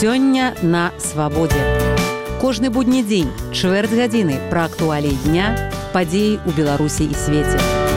Сёння на свабодзе. Кожны будні дзень, чвэрць гадзіны пра актуаліі дня, падзеі ў Беларусі і свеце.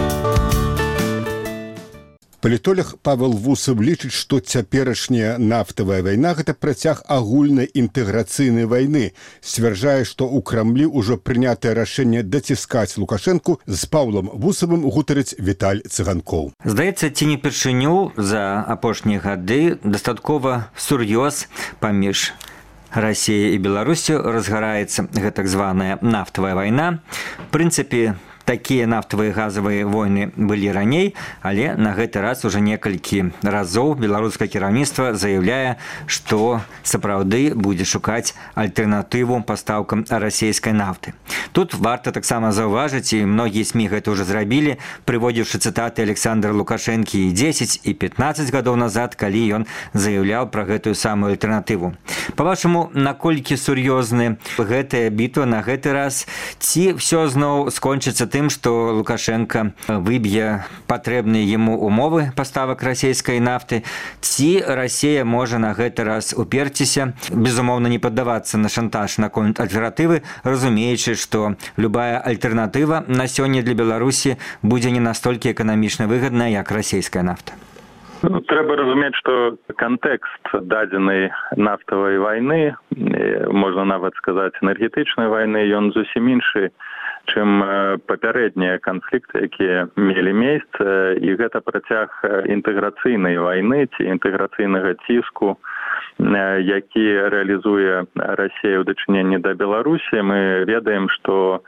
Палітолог Павел Вусов лічыць, што цяперашняя нафтавая вайна – гэта працяг агульнай інтэграцыйнай вайны. Сцвярджае, што ў Крамлі ўжо прынятае рашэнне даціскаць Лукашэнку. З Паўлам Вусавым гутарыць Віталь Цыганкоў. Здаецца, ці не першыню за апошнія гады дастаткова сур'ёз паміж Расіяй і Беларусю разгараецца гэтак званая нафтавая вайна. В прынцыпе, такія нафтавыя газавыя войны былі раней, але на гэты раз уже некалькі разоў беларускае кіраўніцтва заяўляе, што сапраўды будзе шукаць альтэрнатыву пастаўкам расійскай нафты. Тут варта таксама заўважыць, і многія СМІ гэта ўжо зрабілі, прыводзіўшы цытаты Александра Лукашэнкі і 10, і 15 гадоў назад, калі ён заяўляў пра гэтую самую альтэрнатыву. Па-вашаму, наколькі сур'ёзны гэтая бітва на гэты раз, ці ўсё зноў скончыцца тым, што Лукашенко выб'е патрэбныя яму умовы паставак расійскай нафты, ці Расія можа на гэты раз уперціся, безумоўна не паддавацца на шантаж наконт альтэрнатывы, разумеючы, што любая альтэрнатыва на сёння для Беларусі будзе не настолькі эканамічна выгадная, як расійская нафта. Трэба разумець, што кантэкст дадзенай нафтавай вайны, можна нават сказаць энергетычнай вайны, ён зусім іншы, чым папярэднія канфлікты, якія мелі месца, і гэта працяг інтэграцыйнай вайны ці інтэграцыйнага ціску, які рэалізуе Расія ў дачыненні да Беларусі. Мы ведаем, што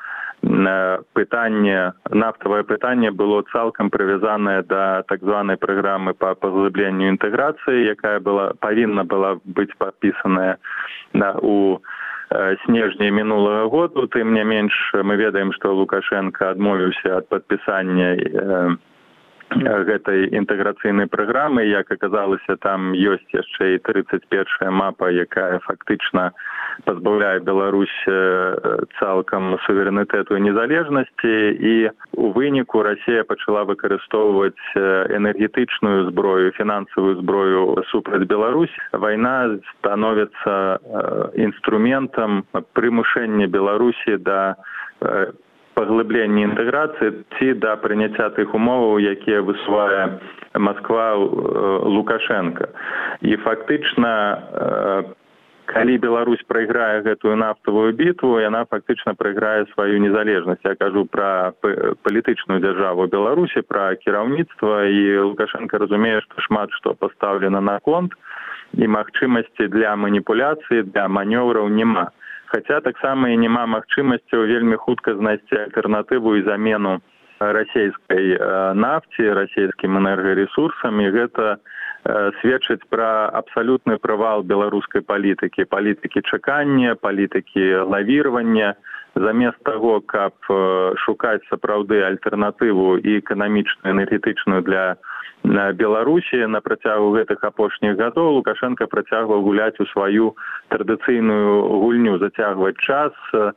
нафтавае пытанне было цалкам прывязанае да так званай праграмы па паглыбленню інтэграцыі, якая павінна была быць падпісаная у снежні мінулага году. Тым не менш, мы ведаем, што Лукашенко адмовіўся ад падпісання гэтай інтэграцыйнай праграмы. Як аказалася, там ёсць яшчэ і 31-я мапа, якая фактычна пазбаўляе Беларусь цалкам суверэнітэту і незалежнасці, і у выніку Расія пачала выкарыстоўваць энергетычную зброю, фінансавую зброю супраць Беларусь. Вайна становіцца інструментам прымушэння Беларусі да паглыблення інтэграцыі ці да прыняцця тых умоваў, якія высувае Масква Лукашенко. І фактычна, калі Беларусь прайграе гэтую нафтавую бітву, яна фактычна прайграе сваю незалежнасць. Я кажу пра палітычную дзяржаву Беларусі, пра кіраўніцтва, і Лукашенко разумее, што шмат што пастаўлена на конт, і магчымасці для маніпуляцыі, для манёвраў няма. Хаця таксама і няма магчымасцяў вельмі хутка знайсці альтэрнатыву і замену расійскай нафце, расійскім энергарэсурсам, і гэта сведчыць пра абсалютны правал беларускай палітыкі, палітыкі чакання, палітыкі лавіравання. Замест таго, каб шукаць сапраўды альтэрнатыву і эканамічную, энергетычную для Беларусі, на працягу гэтых апошніх гадоў Лукашенко працягваў гуляць у сваю традыцыйную гульню, зацягваць час,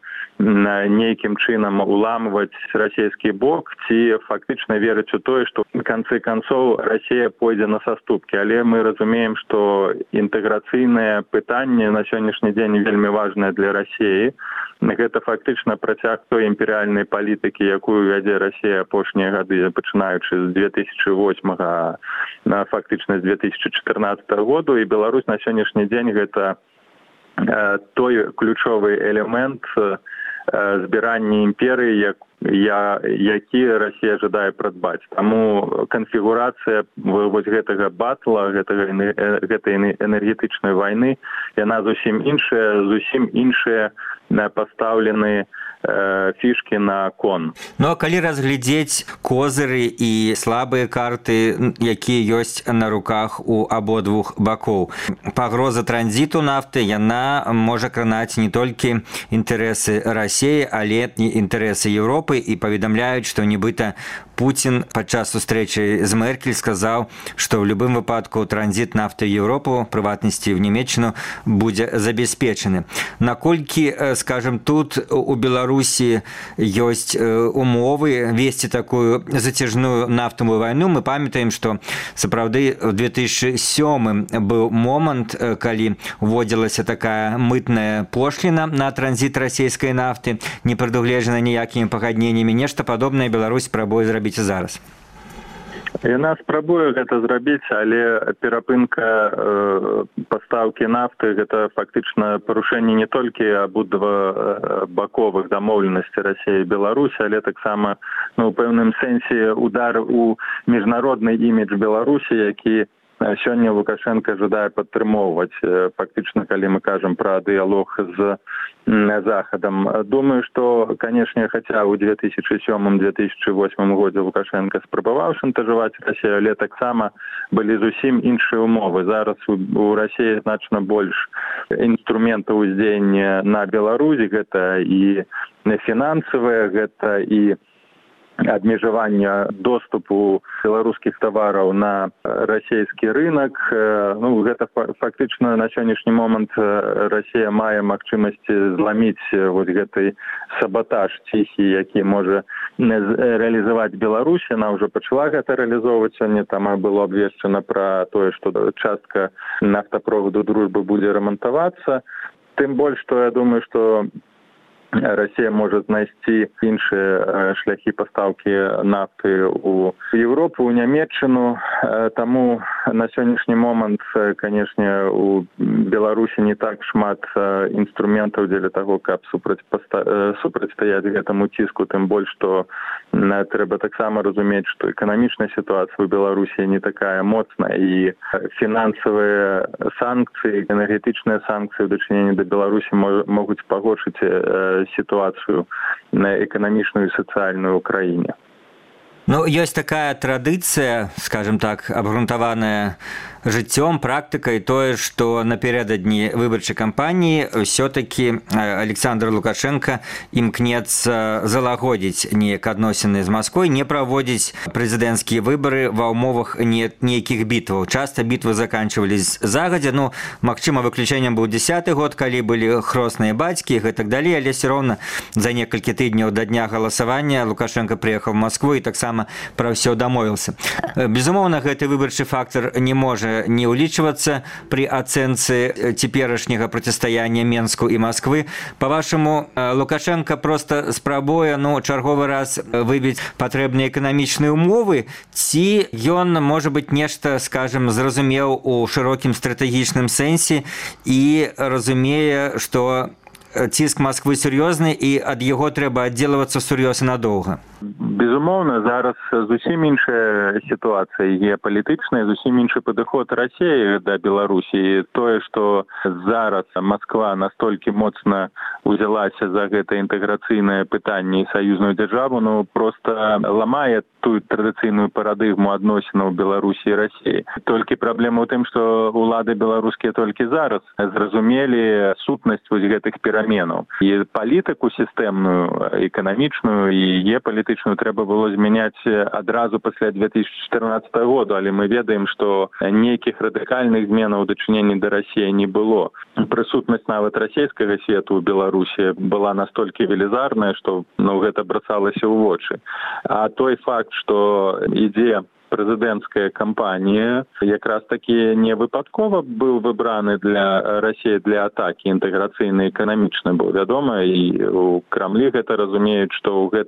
нейкім чынам уламваць расійскі бок, ці фактычна верыць у тое, што ў канцы канцоў Расія пойдзе на саступкі. Але мы разумеем, што інтэграцыйнае пытанне на сённяшні дзень вельмі важнае для Расіі. Гэта фактычна працяг той імперыяльнай палітыкі, якую вядзе Расія апошнія гады, пачынаючы з 2008-го, фактычна з 2014 году, і Беларусь на сённяшні дзень гэта той ключовы элемент збірання імперыі, які Расія жадае прадбаць. Таму канфігурацыя вось гэтага батла, гэтай энергетычнай вайны, яна зусім іншая пастаўлены фішкі на кон. Ну, а калі разглядзець козыры і слабыя карты, якія ёсць на руках у абодвух бакоў, пагроза транзіту нафты, яна можа кранаць не толькі інтарэсы Расіі, але і інтарэсы Еўропы, і паведамляюць, што нібыта Путін падчас сустрэчы з Меркель сказаў, што ў любым выпадку транзіт нафты ў Еўропу, прыватнасці ў Нямецчыну, будзе забяспечаны. Наколькі, скажем, тут у Беларусі ёсць умовы весці такую зацяжную нафтавую вайну? Мы памятаем, што сапраўды ў 2007 быў момант, калі вводзілася такая мытная пошліна на транзіт расійскай нафты, не прадугледжана ніякімі пагадненнямі. Нешта падобнае Беларусь спрабуе зрабіць і зараз. Яна спрабуе гэта зрабіць, але перапынка пастаўкі нафты гэта фактычна парушэнне не толькі абодва баковых дамоўленасцей Расіі і Беларусі, але таксама у пэўным сэнсе удар у міжнародны імідж Беларусі, які сёння Лукашенко жадае падтрымоўваць, фактычна, калі мы кажам пра дыялог з Захадам. Думаю, што, канешне, хаця ў 2007-2008 годзе Лукашенко спрабаваў шантажаваць Расію, але таксама былі зусім іншыя умовы. Зараз у Расіі значна больш інструментаў уздзеяння на Беларусь, гэта і фінансавыя, гэта і абмежавання доступу беларускіх тавараў на расійскі рынок. Гэта фактычна на сённяшні момант Расія мае магчымасці зламіць вось гэты саботаж ціхі, які можа рэалізаваць Беларусь. Яна ўжо пачала гэта рэалізоўваць. Сёння там было абвешчана пра тое, што частка нафтаправоду дружбы будзе рамантавацца. Тым больш, што я думаю, што Расія можа знайсці іншыя шляхі пастаўкі нафты ў Еўропу, ў Нямецчыну. Таму на сённяшні момант, канешне, у Беларусі не так шмат інструментаў дзеля таго, каб супрацьстаяць гэтаму ціску, тым больш, што трэба таксама разумець, што эканамічная сітуацыя ў Беларусі не такая моцная, і фінансавыя санкцыі, энергетычныя санкцыі ў дачыненні да Беларусі могуць пагоршыць ситуацию экономичную и социальную в Украине. Ёсць такая традыцыя, скажем так, абгрунтаваная жыццём, практыкай, тое, што напярэдадні выбарчай кампаніі ўсё-такі Александр Лукашенко імкнецца залагодзіць неяк адносіны з Масквой, не праводзіць прэзідэнцкія выбары ва ўмовах нейкіх бітваў. Часта бітвы заканчвались загадзя, магчыма, выключэннем быў 10-й год, калі былі хросныя бацькі і гэтак далей, але все роўна за некалькі тыдняў да дня галасавання Лукашенко прыехаў в Маскву і таксама пра ўсё дамовіўся. Безумоўна, гэты выбарчы фактар не можа не ўлічвацца пры ацэнцы цяперашняга процістаяння Менску і Масквы. Па-вашаму, Лукашенко проста спрабуе чарговы раз выбіць патрэбныя эканамічныя умовы, ці ён, можа быць, нешта, скажем, зразумеў у шырокім стратэгічным сэнсе і разумее, што ціск Масквы сур'ёзны і ад яго трэба аддзелавацца сур'ёз і надоўга? Безумоўна, зараз зусім іншая сітуацыя геапалітычная, зусім іншы падыход Расіі да Беларусі. Тое, што зараз Масква настолькі моцна узялася за гэта інтэграцыйнае пытанне і саюзную дзяржаву, проста ламае тую традыцыйную парадыгму адносінаў Беларусі і Расіі. Толькі праблема ў тым, што улады беларускія толькі зараз зразумелі сутнасць вось гэтых пераменаў. І палітыку сістэмную, эканамічную і геапалітычную трэба было змяняць адразу пасля 2014 году, але мы ведаем, што нейкіх радыкальных зменаў у дачыненні да Расіі не было. Прысутнасць нават расійскага свету ў Беларусі была настолькі велізарная, што гэта брацалася ў вочы. А той факт, што ідзе прэзідэнцкая кампанія якраз такі не выпадкова быў выбраны для Расіі для атакі інтэграцыйнай эканамічнай, бо вядома, і у Крамлі гэта разумеюць, што ў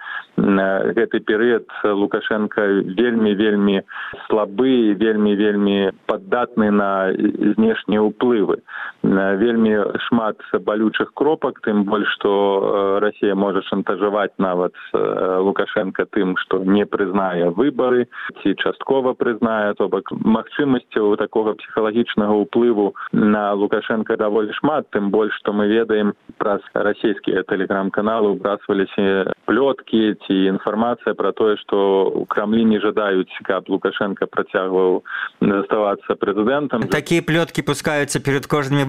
гэты перыяд Лукашенко вельмі слабы і вельмі паддатны на знешнія ўплывы. Вельмі шмат балючых кропак, тым больш, што Расія можа шантажаваць нават Лукашенко тым, што не прызнае выбары, ці часткова прызнае, то бок магчымасцяў такога псіхалагічнага ўплыву на Лукашенко даволі шмат, тым больш, што мы ведаем, праз расійскія тэлеграм-каналы ўбрасваліся плёткі ці інфармацыя пра тое, што ў Крамлі не жадаюць, каб Лукашенко працягваў заставацца прэзідэнтам. Такія плёткі пускаюцца перад кожнымі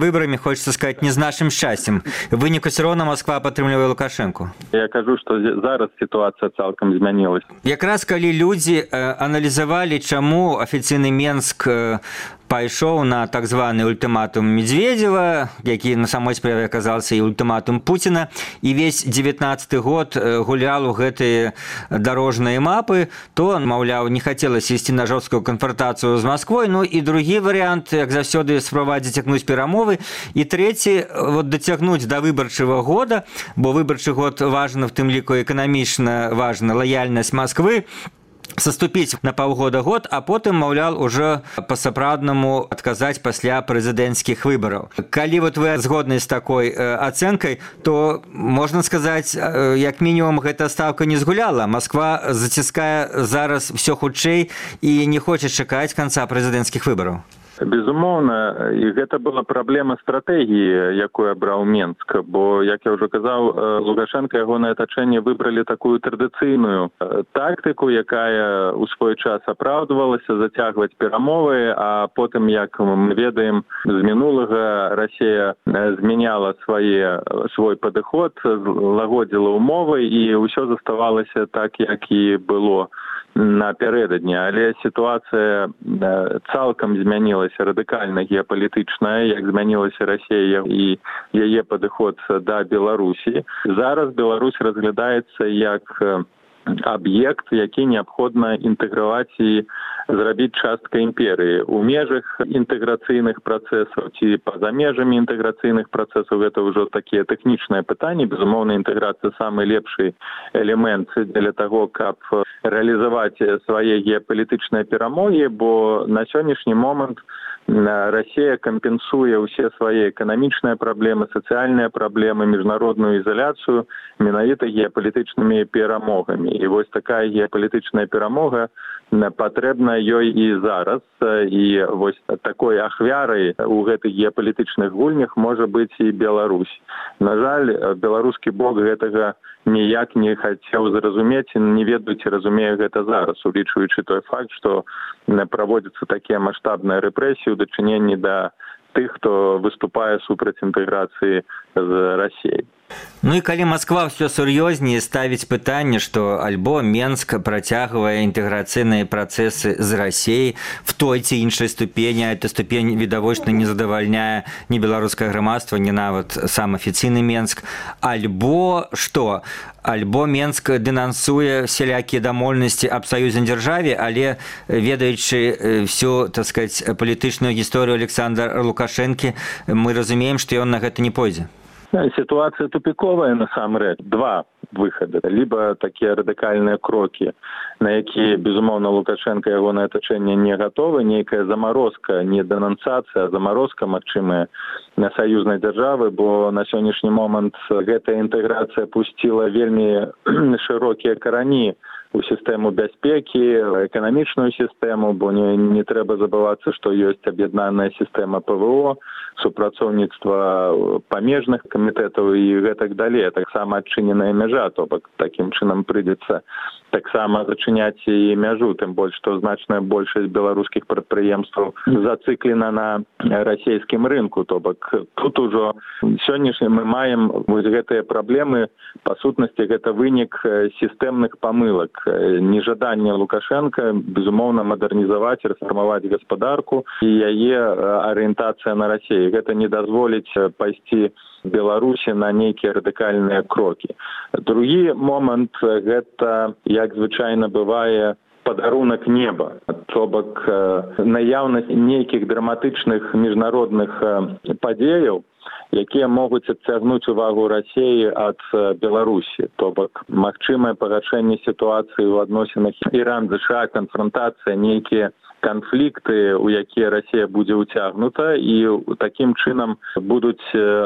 выборами, хочется сказать, не с нашим счастьем. В вынику все равно Москва падтрымлівае Лукашенко. Я кажу, што зараз сітуацыя цалкам змянілась. Якраз калі людзі аналізавалі, чаму афіцыйны Менск пайшоў на так званы ультыматум Медведева, які на самой справе аказаўся і ультыматум Пуціна, і весь 19-й год гулял у гэтыя дарожныя мапы, то, маўляў, не хацелася ісці на жорсткую канфронтацыю з Масквой, ну і другі варыянт, як заўсёды, спрабаваць зацягнуць перамовы, і трэці, вот дацягнуць да выбарчага года, бо выбарчы год важна, в тым ліку эканамічна важна лаяльнасць Масквы, саступіць на паўгода-год, а потым, маўляў, ужо па-сапраўднаму адказаць пасля прэзідэнцкіх выбараў. Калі вот вы згодны з такой ацэнкай, то можна сказаць, як мінімум гэта стаўка не згуляла. Масква заціскае зараз всё хутчэй і не хоча чакаць канца прэзідэнцкіх выбараў. Безумоўна, і гэта была праблема стратэгіі, якую абраў Менск, бо, як я ўжо казаў, Лукашенко і ягонае атачэнне выбралі такую традыцыйную тактыку, якая ў свой час апраўдвалася зацягваць перамовы, а потым, як мы ведаем, з мінулага Расія змяняла свой падыход, лагодзіла ўмовы, і ўсё заставалася так, як і было напярэдадні, але сітуацыя цалкам змянілася радыкальна геапалітычная, як змянілася Расія і яе падыход да Беларусі. Зараз Беларусь разглядаецца як аб'ект, які неабходна інтэграваць і зрабіць часткай імперыі. У межах інтэграцыйных працэсаў ці па-за межамі інтэграцыйных працэсаў гэта ўжо такія тэхнічныя пытанні. Безумоўна, інтэграцыя самы лепшы элемент для таго, каб рэалізаваць свае геапалітычныя перамогі, бо на сённяшні момант Расія кампенсуе ўсе свае эканамічныя праблемы, сацыяльныя праблемы, міжнародную ізаляцыю менавіта геапалітычнымі перамогамі. І вось такая геапалітычная перамога патрэбна ёй і зараз. І вось такой ахвярай у гэтых геапалітычных гульнях можа быць і Беларусь. На жаль, беларускі бок гэтага ніяк не хацеў зразумець, не ведаюць і разумее гэта зараз, улічваючы той факт, што праводзяцца такія маштабныя рэпрэсіі ў дачыненні да тых, хто выступае супраць інтэграцыі з Расіяй. Ну і калі Масква ўсё сур'ёзней ставіць пытанне, што альбо Менск працягвае інтэграцыйныя працэсы з Расіяй в той ці іншай ступені, а эта ступень відавочна не задавальняе ні беларускае грамадства, ні нават сам афіцыйны Менск, альбо што? Альбо Менск дэнансуе всялякія дамоўленасці аб саюзнай дзяржаве, але ведаючы всю, так сказаць, палітычную гісторыю Александра Лукашэнкі, мы разумеем, што ён на гэта не пойдзе. Ситуация тупиковая насамрэч. Два выхады. Либо такие радикальные кроки, на якія, безумоўна, Лукашенко і ягонае атачэнне не гатовы, нейкая заморозка, не денонсацыя, а заморозка магчымая на саюзнай дзяржавы, бо на сённяшні момант гэтая інтэграцыя пусціла вельмі шырокія карані у сістэму бяспекі, эканамічную сістэму, бо не трэба забывацца, што ёсць аб'яднаная сістэма ПВО, супрацоўніцтва памежных камітэтаў і гэтак далей. Таксама адчыненая мяжа, то бок такім чынам прыйдзецца таксама зачыняць і мяжу, тым больш, што значная большасць беларускіх прадпрыемстваў зацыклена на расійскім рынку, то бок тут ужо сённяшні мы маем вось гэтыя праблемы, па сутнасці гэта вынік сістэмных памылак, нежаданне Лукашенка, безумоўна, мадэрнізаваць, рэфармаваць гаспадарку і яе арыентацыя на Расію. Гэта не дазволіць пайсці Беларусі на нейкія радыкальныя крокі. Другі момант – гэта, як звычайна бывае, падарунак неба. То бок наяўнасць нейкіх драматычных міжнародных падзеяў, якія могуць адцягнуць увагу Расіі ад Беларусі. То бок магчымае пагаршэнне сітуацыі ў адносінах Іран-ЗША, канфронтацыя, нейкія канфлікты, у якія Расія будзе ўцягнута, і такім чынам будуць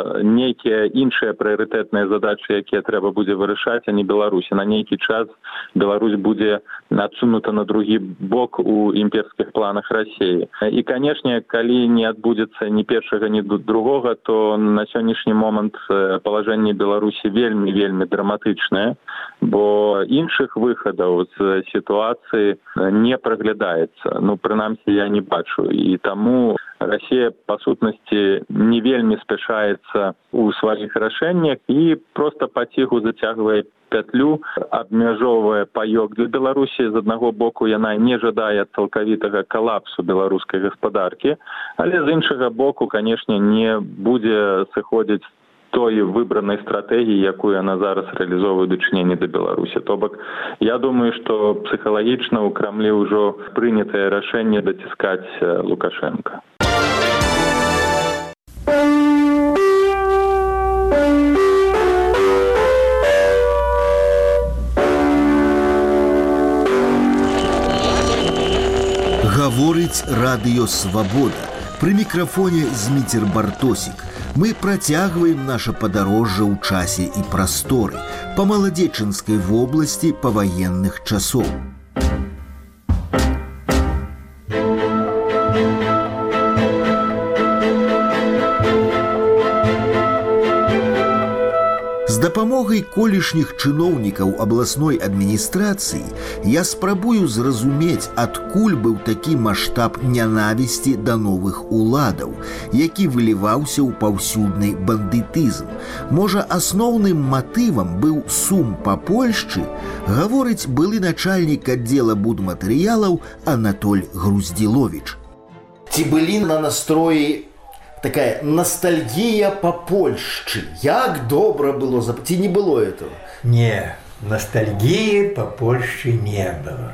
нейкія іншыя прыярытэтныя задачы, якія трэба будзе вырашаць, а не Беларусі. На нейкі час Беларусь будзе адсунута на другі бок у імперскіх планах Расіі. І, канешне, калі не адбудзецца ні першага, ні другога, то на сённяшні момант палажэнне Беларусі вельмі драматычнае, бо іншых выхадаў з сітуацыі не праглядаецца. Ну, прынамсі я не бачу. І таму Расія, па сутнасці, не вельмі спяшаецца ў сваіх рашэннях і проста паціху зацягвае пятлю, абмяжоўвае паёк для Беларусі. З аднаго боку, яна не жадае цалкавітага калапсу беларускай гаспадаркі, але з іншага боку, канешне, не будзе сыходзіць той выбранай стратэгіі, якую яна зараз рэалізоўвае ў дачыненні да Беларусі. То бок, я думаю, што псіхалагічна ў Крамлі ўжо прынятае рашэнне даціскаць Лукашенка. Гаворыць радыё «Свабода». Пры мікрафоне Зміцер Бартосік. Мы працягваем наша падарожжа ў часе і прасторы па Маладзечынскай вобласці паваенных часоў. З дапамогай колішніх чыноўнікаў абласной адміністрацыі я спрабую зразумець, адкуль быў такі маштаб нянавісці да новых уладаў, які выліваўся ў паўсюдны бандытызм. Можа, асноўным матывам быў сум па Польшчы, гаворыць былы начальнік аддзела будматэрыялаў Анатоль Груздзіловіч. Ці былі на настроі такая ностальгия по Польшчы. Як добра было, ці не было этого? Не, ностальгии по Польше не было.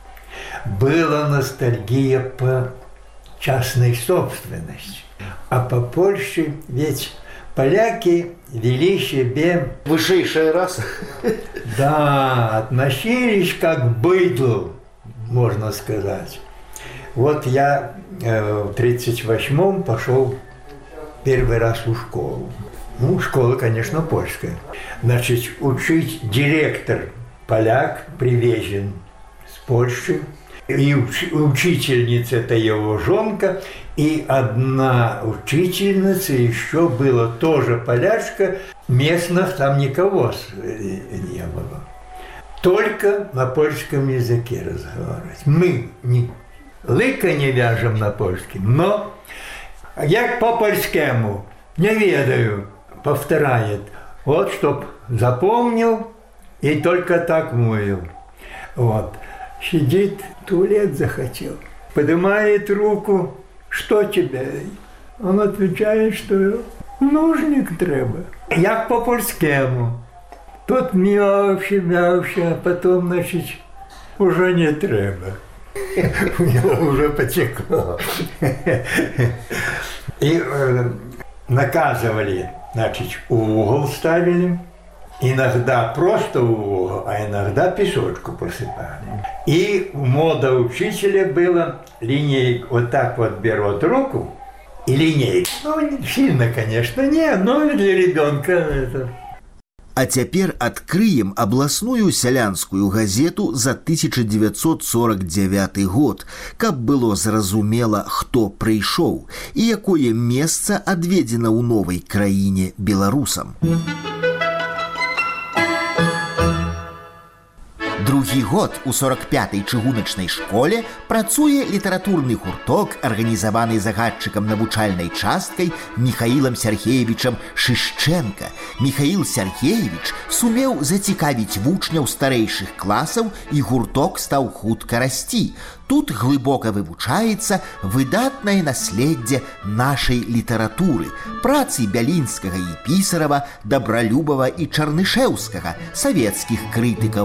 Была ностальгия по частной собственности. А по Польше ведь поляки вели себе... Высшая раса. Да, относились как к быдлу, можно сказать. Вот я в 1938-м пошел первый раз в школу. Ну, школа, конечно, польская. Значит, учить директор поляк привезен с Польши. И учительница – это его жонка. И одна учительница еще была тоже полячка. Местных там никого не было. Только на польском языке разговаривать. Мы лыка не вяжем на польском, но як по-польскому не ведаю, повторяет. Вот, чтоб запомнил и только так мовил. Вот. Сидит, туалет захотел, поднимает руку, что тебе? Он отвечает, что нужник треба. Як по-польскому. Тут мявши, а потом, значит, уже не треба. У него уже потекло. И наказывали, значит, в угол ставили. Иногда просто в угол, а иногда песочку посыпали. И мода учителя была линейку, вот так вот берут руку и линейку. Ну, сильно, конечно, не, но для ребенка это... А цяпер адкрыем абласную сялянскую газету за 1949 год, каб было зразумела, хто прыйшоў і якое месца адведзена ў новай краіне беларусам. Другі год у 45-й чыгуначнай школе працуе літаратурны гурток, арганізаваны загадчыкам навучальнай часткай Михаілам Сяргеевічам Шышчэнка. Михаіл Сяргеевіч сумеў зацікавіць вучняў старэйшых класаў, і гурток стаў хутка расці. Тут глыбока вывучаецца выдатнае наследдзе нашай літаратуры, працы Бялінскага і Пісарава, Дабралюбава і Чарнышэўскага, савецкіх крытыкаў.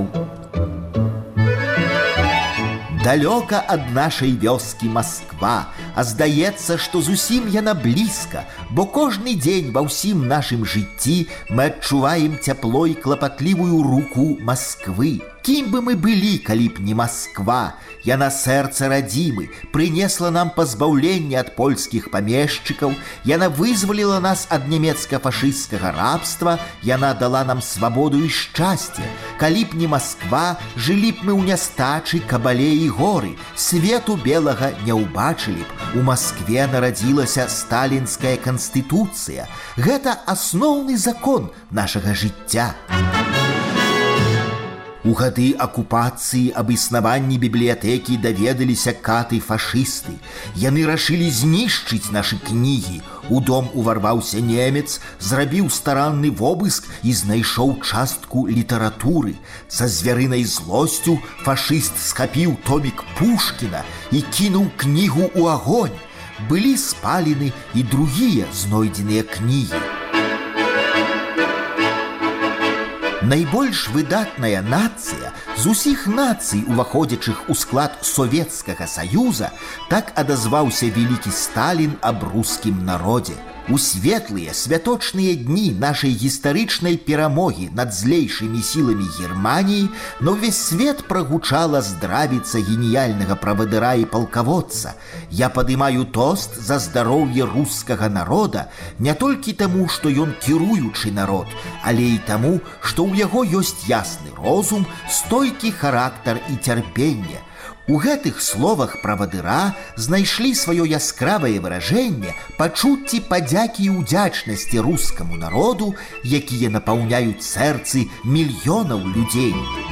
Далёка ад нашай вёскі Масква, а здаецца, што зусім яна блізка, бо кожны дзень ва ўсім нашым жыцці мы адчуваем цяпло і клапатлівую руку Масквы. Кім бы мы былі, калі б не Масква? Яна сэрца радзімы, прынесла нам пазбаўленне ад польскіх памешчыкаў, яна вызваліла нас ад нямецка-фашысцкага рабства, яна дала нам свабоду і шчасце. Калі б не Масква, жылі б мы ў нястачы, кабале і горы, свету белага не ўбачылі б. У Маскве нарадзілася сталінская канстытуцыя. Гэта асноўны закон нашага жыцця. У гады акупацыі аб існаванні бібліятэкі даведаліся каты фашысты. Яны рашылі знішчыць нашы кнігі. У дом уварваўся немец, зрабіў старанны вобыск і знайшоў частку літаратуры. Са звярынай злосцю фашыст схапіў томік Пушкіна і кінуў кнігу ў агонь. Былі спалены і другія знойдзеныя кнігі. Найбольш выдатная нацыя з усіх нацый, уваходзячых у склад Советскага Саюза, так адазваўся вялікі Сталін аб рускім народзе. У светлыя святочныя дні нашай гістарычнай перамогі над злейшымі сіламі Германіі на ўвесь свет прагучала здравіца геніяльнага правадыра і палкаводца. Я падымаю тост за здароўе рускага народа не толькі таму, што ён кіруючы народ, але і таму, што ў яго ёсць ясны розум, стойкі характар і цярпенне. У гэтых словах правадыра знайшлі сваё яскравае выражэнне пачуцці падзякі і ўдзячнасці рускаму народу, якія напаўняюць сэрцы мільёнаў людзей.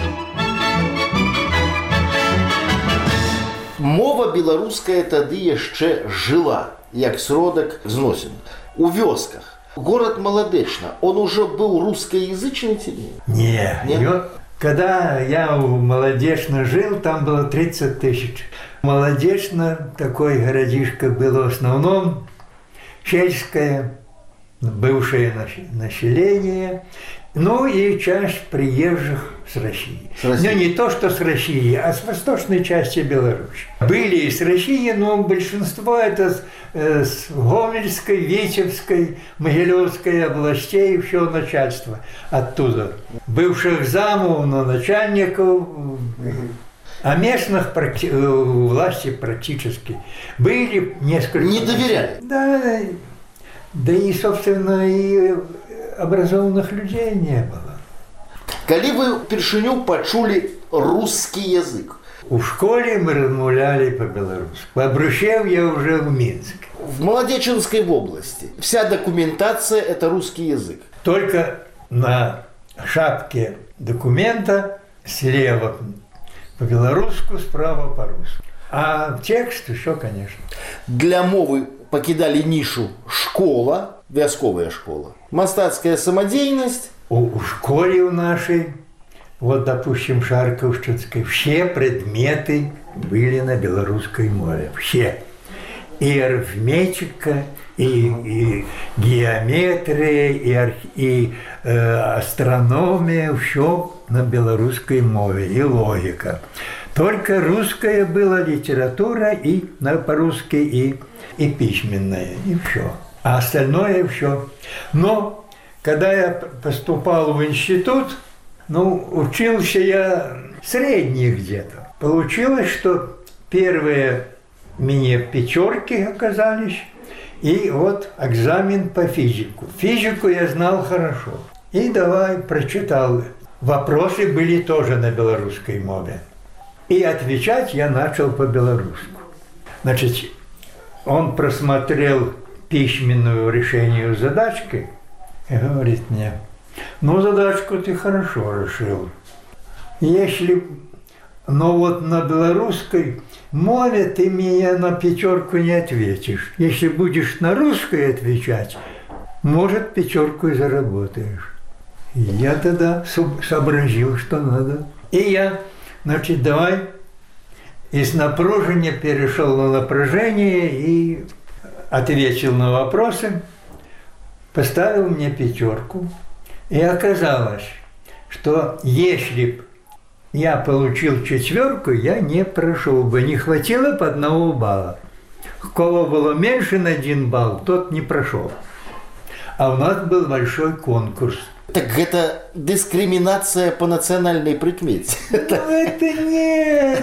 Мова беларуская тады яшчэ жыла, як сродак зносін. У вёсках. Город Маладэчна, он уже был русскоязычный ці не? Не. Когда я в Молодечно жил, там было 30 тысяч. Молодечно, такой городишко было в основном сельское, бывшее население, ну и часть приезжих с России. Но не то, что с России, а с восточной части Беларуси. Были и с России, но большинство это с Гомельской, Витебской, Могилевской областей, все начальство оттуда. Бывших замов, но начальников, а местных власти практически были несколько. Не доверяли? Да и, собственно, и образованных людей не было. Калі вы впершыню пачулі русский язык? В школе мы размовляли по-белорусски. Обращал я уже в Минске. В Молодеченской области вся документация – это русский язык. Только на шапке документа слева по-белорусски, справа по-русски. А текст еще, конечно. Для мовы покидали нишу школа, вясковая школа, мастацкая самодеятельность. У школе у нашей, вот, допустим, Шарковщинской, все предметы были на белорусской мове. Все. И арифметика, и геометрия, и астрономия, все на белорусской мове, и логика. Только русская была литература, и по-русски, и письменная, и все. А остальное все. Но когда я поступал в институт, учился я средний где-то. Получилось, что первые мне пятерки оказались, и вот экзамен по физику. Физику я знал хорошо. И давай прочитал. Вопросы были тоже на белорусской мове. И отвечать я начал по-белорусски. Значит, он просмотрел письменную решение задачки и говорит мне: ну, задачку ты хорошо решил. Если, вот на белорусской мове ты меня на пятерку не ответишь. Если будешь на русской отвечать, может, пятерку и заработаешь. И я тогда сообразил, что надо. И я, значит, давай из напряжения перешел на напряжение и ответил на вопросы, поставил мне пятерку. И оказалось, что если б я получил четверку, я не прошел бы, не хватило по 1 балла. У кого было меньше на 1 балл, тот не прошел. А у нас был большой конкурс. Так это дискриминация по национальной прикмете. Это не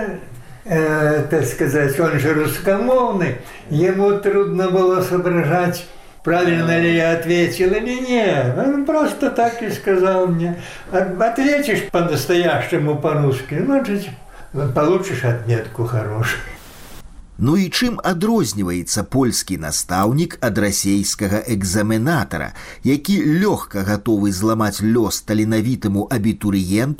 это, так сказать, он же русскомовный, ему трудно было соображать, правильно ли я ответил или нет. Он просто так и сказал мне: ответишь по-настоящему по-русски, значит, получишь отметку хорошую. Ну і чым адрозніваецца польскі настаўнік ад расейскага экзаменатара, які лёгка гатовы зламаць лёс таленавітаму абітурыенту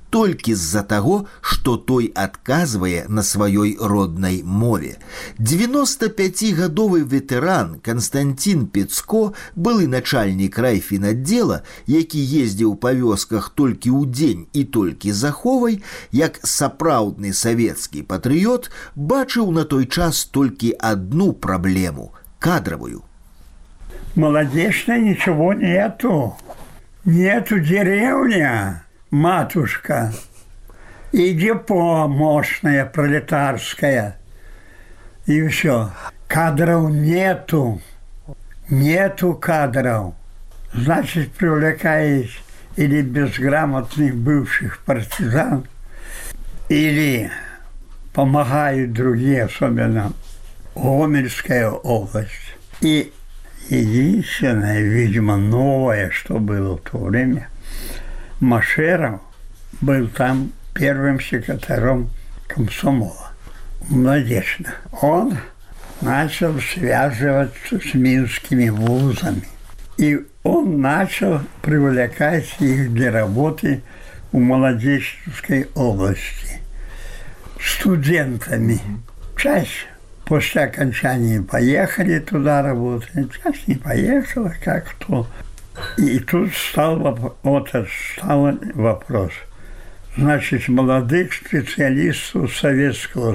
толькі з-за таго, што той адказвае на сваёй роднай мове. 95-гадовы ветэран Константин Пецко, былы начальнік райфінаддзела, які ездзіў па вёсках толькі ў дзень і толькі з аховай, як сапраўдны савецкі патрыёт, бачыў на той час толькі одну праблему – кадровую. Молодечно ничего нету. Нету деревня, матушка, и депо мощное, пролетарское. И все. Кадров нету. Нету кадров. Значит, привлекаешь или безграмотных бывших партизан, или помогают другие, особенно Гомельская область. И единственное, видимо, новое, что было в то время, Машеров был там первым секретарем комсомола. Молодечно. Он начал связываться с минскими вузами. И он начал привлекать их для работы в Молодечной области студентами. Часть после окончания поехали туда работать, часть не поехала, как кто. И тут стал вопрос. Значит, молодых специалистов Советского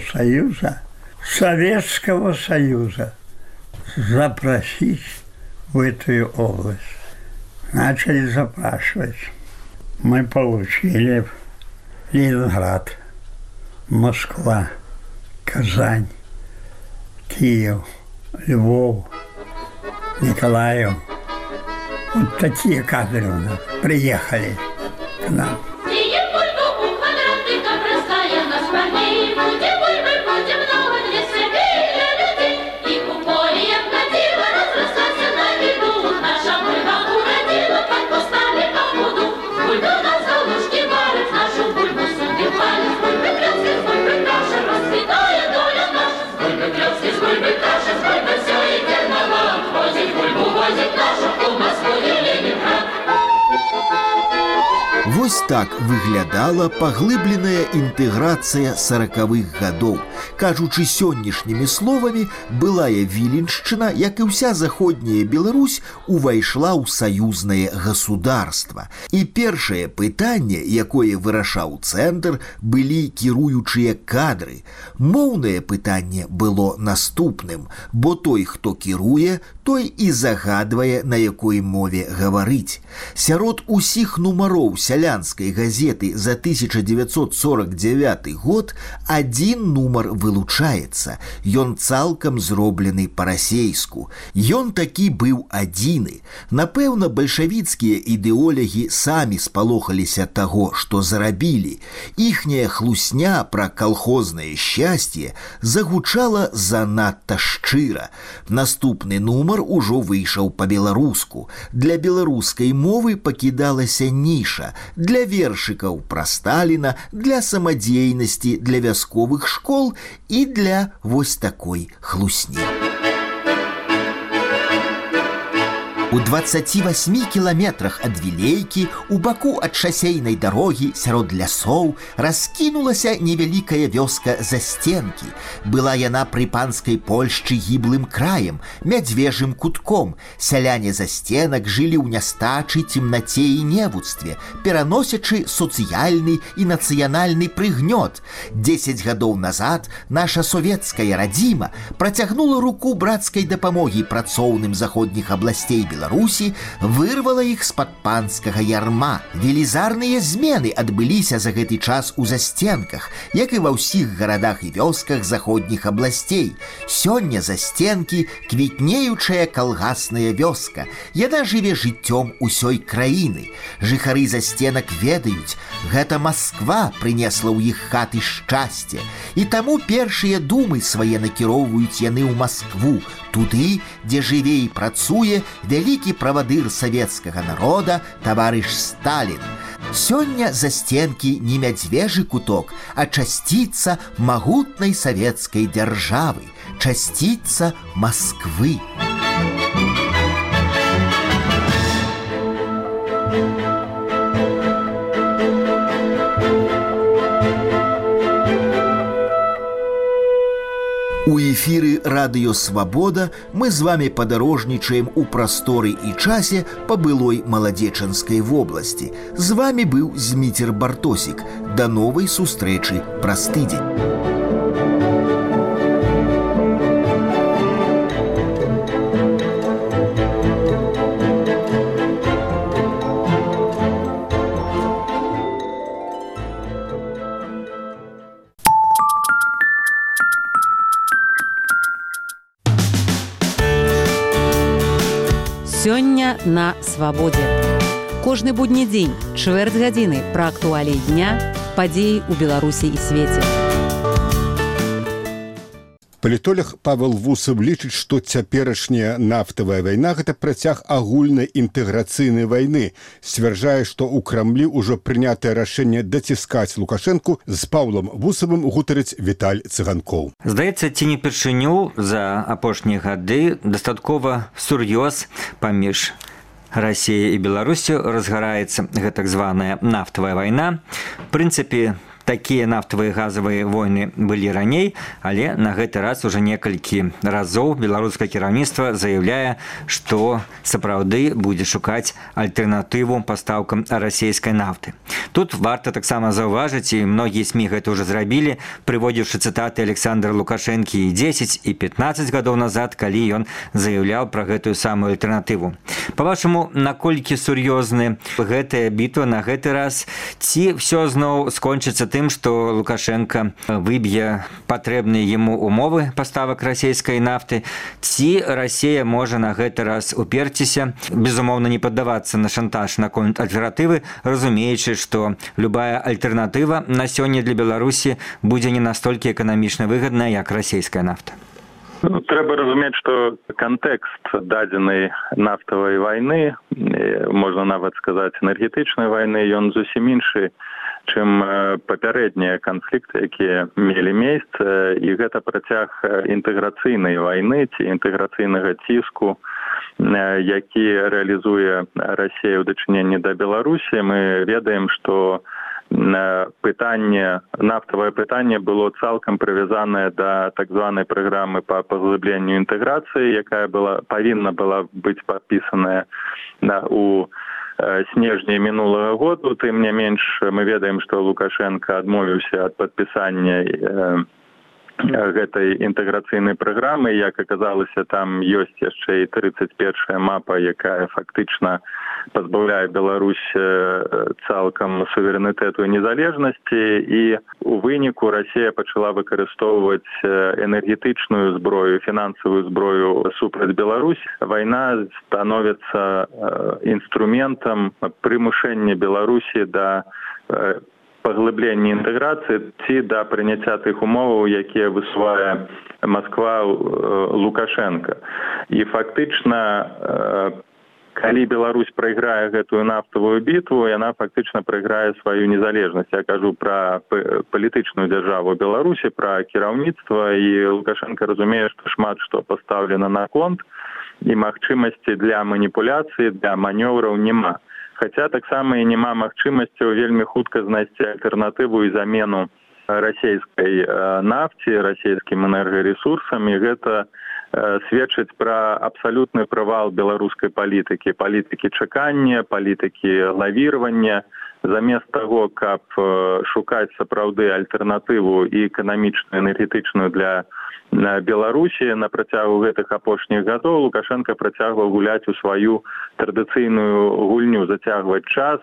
Союза запросить в эту область. Начали запрашивать. Мы получили Ленинград, Москва, Казань, Киев, Львов, Николаев. Вот такие кадры у нас приехали к нам. Вось так выглядала паглыбленая інтэграцыя 40-х гадоў. Кажучы сённяшнімі словамі, былая Віленшчына, як і ўся заходняя Беларусь, увайшла ў саюзнае государства. І першае пытанне, якое вырашаў цэнтр, былі кіруючыя кадры. Моўнае пытанне было наступным, бо той, хто кіруе, той і загадвае, на якой мове гаварыць. Сярод усіх нумароў сялянскай газеты за 1949 год один нумар вылучаецца. Ён цалкам зроблены па-расейску. Ён такі быў адзіны. Напэўна, бальшавіцкія ідэолягі самі спалохаліся таго, што зарабілі. Іхняя хлусня пра калхознае шчасце загучала занадта шчыра. Наступны нумар ужо выйшаў па-беларуску. Для беларускай мовы пакідалася ніша. Для вершыкаў пра Сталіна, для самадзейнасці, для вясковых школ і для вось такой хлусні. У 28 кіламетрах ад Вілейкі, у баку ад шасейнай дарогі, сярод лясоў, раскінулася невялікая вёска Застенкі. Была яна пры панскай Польшчы гіблым краем, мядзвежым кутком. Сяляне Застенак жылі ў нястачы, цемнаце і невуцтве, пераносячы сацыяльны і нацыянальны прыгнёт. 10 гадоў назад наша савецкая радзіма працягнула руку брацкай дапамогі працоўным заходніх абласцей Беларусі, вырвала іх з-пад панскага ярма. Велізарныя змены адбыліся за гэты час у Застенках, як і ва ўсіх гарадах і вёсках заходніх абласцей. Сёння Застенкі – квітнеючая калгасная вёска. Яна жыве жыццём усёй краіны. Жыхары Застенак ведаюць, гэта Масква прынесла ў іх хаты шчасце. І таму першыя думы свае накіроўваюць яны ў Маскву, туды, дзе жыве і працуе вялікі правадыр савецкага народа таварыш Сталін. Сёння Застенкі не мядзвежы куток, а часціца магутнай савецкай дзяржавы, часціца Масквы. У эфіры радыё «Свабода» мы з вами падарожнічаем у прасторы і часе па былой Маладзечанскай вобласці. З вами быў Зміцер Бартосік. Да новай сустрэчы праз тыдзень. Сёння на свабодзе. Кожны будні дзень, чвэрць гадзіны пра актуаліі дня, падзеі ў Беларусі і свеце. Палітолог Павел Вусов лічыць, што цяперашняя нафтавая вайна – гэта працяг агульнай інтэграцыйнай вайны. Сцвярджае, што ў Крамлі ўжо прынятае рашэнне даціскаць Лукашэнку. З Паўлам Вусавым гутарыць Віталь Цыганкоў. Здаецца, ці не першыню за апошнія гады дастаткова сур'ёз паміж Расіяй і Беларусю разгараецца гэтак званая нафтавая вайна. В прынцыпе, такія нафтавыя газавыя войны былі раней, але на гэты раз уже некалькі разоў беларускае кіраўніцтва заяўляе, што сапраўды будзе шукаць альтэрнатыву пастаўкам расійскай нафты. Тут варта таксама заўважыць, і многія СМІ гэта ўжо зрабілі, прыводзіўшы цытаты Александра Лукашэнкі і 10, і 15 гадоў назад, калі ён заяўляў пра гэтую самую альтэрнатыву. Па-вашаму, наколькі сур'ёзны гэтая бітва на гэты раз, ці ўсё зноў скончыцца тым, што Лукашенко выб'е патрэбныя яму умовы паставак расійскай нафты, ці Расія можа на гэты раз уперціся, безумоўна не паддавацца на шантаж наконт альтэрнатывы, разумеючы, што любая альтэрнатыва на сёння для Беларусі будзе не настолькі эканамічна выгадная, як расійская нафта. Трэба разумець, што кантэкст дадзенай нафтавай вайны, можна нават сказаць энергетычнай вайны, ён зусім іншы, чым папярэднія канфлікты, якія мелі месца, і гэта працяг інтэграцыйнай вайны ці інтэграцыйнага ціску, які рэалізуе Расія ў дачыненні да Беларусі. Мы ведаем, што нафтавае пытанне было цалкам прывязанае да так званай праграмы па паглыбленню інтэграцыі, якая павінна была быць падпісаная у снежні мінулага году. Тым не менш, мы ведаем, што Лукашенко адмовіўся ад падпісання гэтай інтэграцыйнай праграмы. Як аказалася, там ёсць яшчэ і 31-я мапа, якая фактычна пазбаўляе Беларусь цалкам суверэнітэту і незалежнасці, і у выніку Расія пачала выкарыстоўваць энергетычную зброю, фінансавую зброю супраць Беларусь. Вайна становіцца інструментам прымушэння Беларусі да паглыблення інтэграцыі ці да прыняцця тых умоваў, якія высувае Масква Лукашенко. І фактычна, калі Беларусь прайграе гэтую нафтавую бітву, яна фактычна прайграе сваю незалежнасць. Я кажу пра палітычную дзяржаву Беларусі, пра кіраўніцтва, і Лукашенко разумее, што шмат што пастаўлена на конт, і магчымасці для маніпуляцыі, для манёвраў няма. Хаця таксама і няма магчымасцяў вельмі хутка знайсці альтэрнатыву і замену расійскай нафце, расійскім энергарэсурсам, і гэта сведчыць пра абсалютны правал беларускай палітыкі, палітыкі чакання, палітыкі лавіравання. Замест таго, каб шукаць сапраўды альтэрнатыву і эканамічную, энергетычную для Беларусі, на працягу гэтых апошніх гадоў Лукашенко працягваў гуляць у сваю традыцыйную гульню, зацягваць час,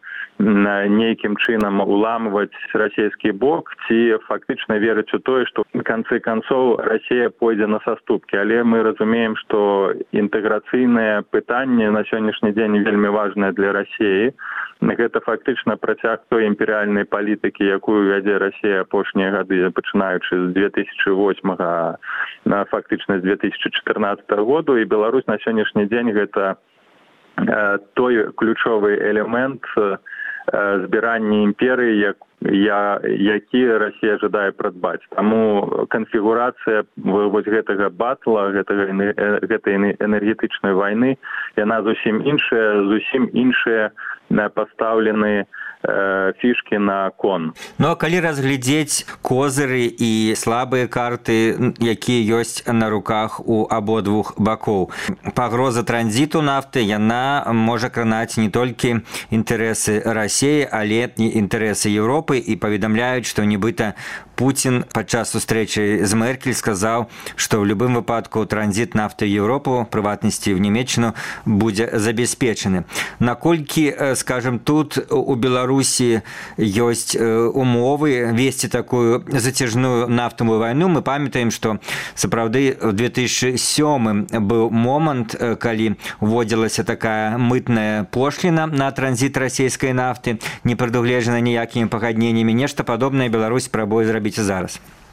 нейкім чынам уламваць расійскі бок, ці фактычна верыць у тое, што в канцы канцоў Расія пойдзе на саступкі. Але мы разумеем, што інтэграцыйнае пытанне на сённяшні дзень вельмі важнае для Расіі. Гэта фактычна працяг той імперыяльнай палітыкі, якую вядзе Расія апошнія гады, пачынаючы з 2008-го, фактычна з 2014 году, і Беларусь на сённяшні дзень гэта той ключовы элемент збірання імперыі, які Расія жадае прадбаць. Таму канфігурацыя вось гэтага батла, гэтай энергетычнай вайны, яна зусім іншыя пастаўлены фішкі на кон. Ну, а калі разглядзець козыры і слабыя карты, якія ёсць на руках у абодвух бакоў, пагроза транзіту нафты, яна можа кранаць не толькі інтарэсы Расіі, але і інтарэсы Еўропы, і паведамляюць, што нібыта Путін падчас сустрэчы з Меркель сказаў, што ў любым выпадку транзіт нафты ў Еўропу, прыватнасці ў Нямецчыну, будзе забяспечаны. Наколькі, скажем, тут у Беларусі ёсць умовы весці такую зацяжную нафтавую вайну? Мы памятаем, што сапраўды ў 2007 быў момант, калі уводзілася такая мытная пошліна на транзіт расійскай нафты, не прадугледжана ніякімі пагадненнямі. Нешта падобнае Беларусь спрабуе зрабіць і зараз.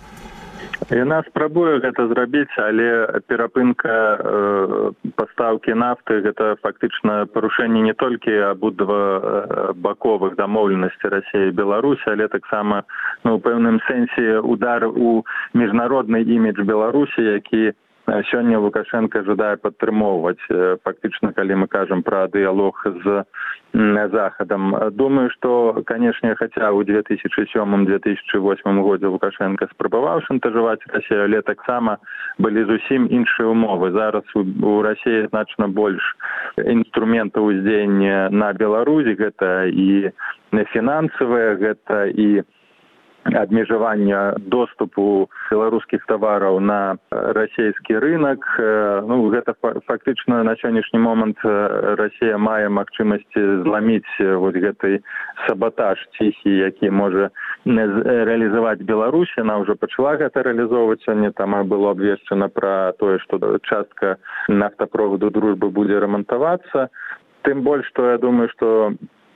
Яна спрабуе гэта зрабіць, але перапынка пастаўкі нафты гэта фактычна парушэнне не толькі абодва баковых дамоўленасцей Расіі і Беларусі, але таксама у пэўным сэнсе удар у міжнародны імідж Беларусі, які сёння Лукашенко жадае падтрымоўваць. Фактычна, калі мы кажам пра дыялог з Захадам. Думаю, што, канешне, хаця ў 2007-2008 годзе Лукашенко спрабаваў шантажаваць Расію, але таксама былі зусім іншыя умовы. Зараз у Расіі значна больш інструментаў уздзеяння на Беларусь, гэта і фінансавыя, гэта і абмежавання доступу беларускіх тавараў на расійскі рынок. Гэта фактычна на сённяшні момант Расія мае магчымасці зламіць вось гэты саботаж ціхі, які можа рэалізаваць Беларусь. Яна ўжо пачала гэта рэалізоўваць. Сёння там было абвешчана пра тое, што частка нафтаправоду дружбы будзе рамантавацца. Тым больш, што я думаю, што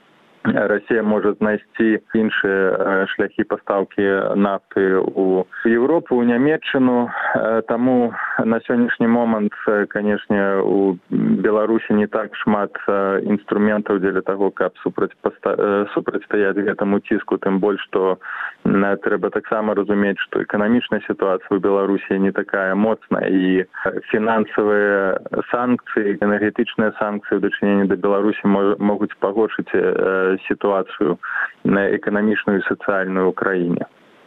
Расія можа знайсці іншыя шляхі пастаўкі нафты ў Еўропу, у Нямецчыну. Таму на сённяшні момант, канешне, у Беларусі не так шмат інструментаў дзеля таго, каб супрацьстаяць гэтаму ціску, тым больш, што трэба таксама разумець, што эканамічная сітуацыя ў Беларусі не такая моцная, і фінансавыя санкцыі, энергетычныя санкцыі ў дачыненні да Беларусі могуць пагоршыць ситуацию экономичную и социальную в Украине.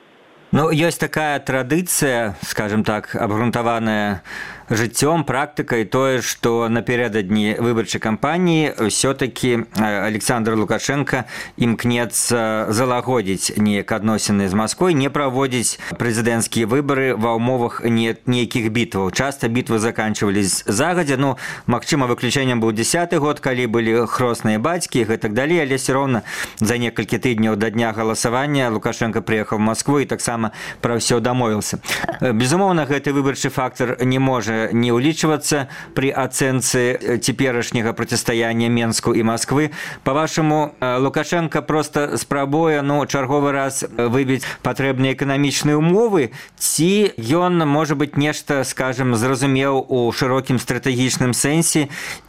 Ну, ёсць такая традыцыя, скажем так, абгрунтаваная жыццём, практыкай, тое, што напярэдадні выбарчай кампаніі ўсё-такі Александр Лукашенко імкнецца залагодзіць неяк адносіны з Масквой, не праводзіць прэзідэнцкія выбары ва ўмовах нейкіх бітваў. Часта бітвы заканчвались загадзя, магчыма, выключэннем быў 10-й год, калі былі хросныя бацькі і так далей, але все роўна за некалькі тыдняў да дня галасавання Лукашенко прыехаў в Маскву і таксама пра ўсё дамовіўся. Безумоўна, гэты выбарчы фактор не можа не ўлічвацца пры ацэнцы цяперашняга процістаяння Менску і Масквы. Па-вашаму, Лукашенко проста спрабуе чарговы раз выбіць патрэбныя эканамічныя умовы, ці ён, можа быць, нешта, скажем, зразумеў у шырокім стратэгічным сэнсе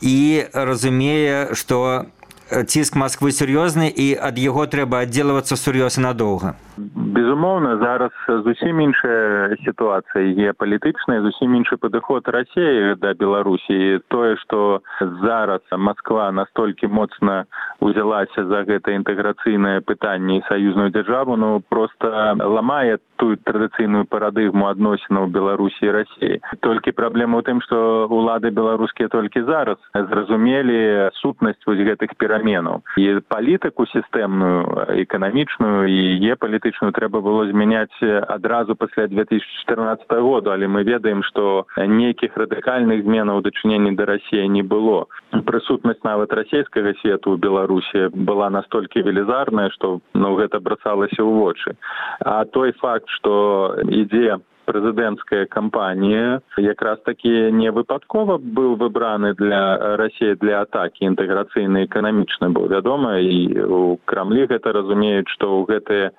і разумее, што ціск Масквы сур'ёзны і ад яго трэба аддзелавацца сур'ёзна надоўга? Безумоўна, зараз зусім іншая сітуацыя геапалітычная, зусім іншы падыход Расіі да Беларусі. Тое, што зараз Масква настолькі моцна узялася за гэта інтэграцыйнае пытанне і саюзную дзяржаву, проста ламае тую традыцыйную парадыгму адносінаў Беларусі і Расіі. Толькі праблема ў тым, што улады беларускія толькі зараз зразумелі сутнасць вось гэтых пераменаў. І палітыку сістэмную, эканамічную і геапалітычную трэба было змяняць адразу пасля 2014 года, але мы ведаем, што нейкіх радыкальных зменаў у дачыненні да Расіі не было. Прысутнасць нават расійскага свету ў Беларусі была настолькі велізарная, што гэта брацалася ў вочы. А той факт, што ідзе прэзідэнцкая кампанія, якраз такі не выпадкова быў выбраны для Расіі для атакі інтэграцыйнай эканамічнай, бо вядома, і у Крамлі гэта разумеюць, што ў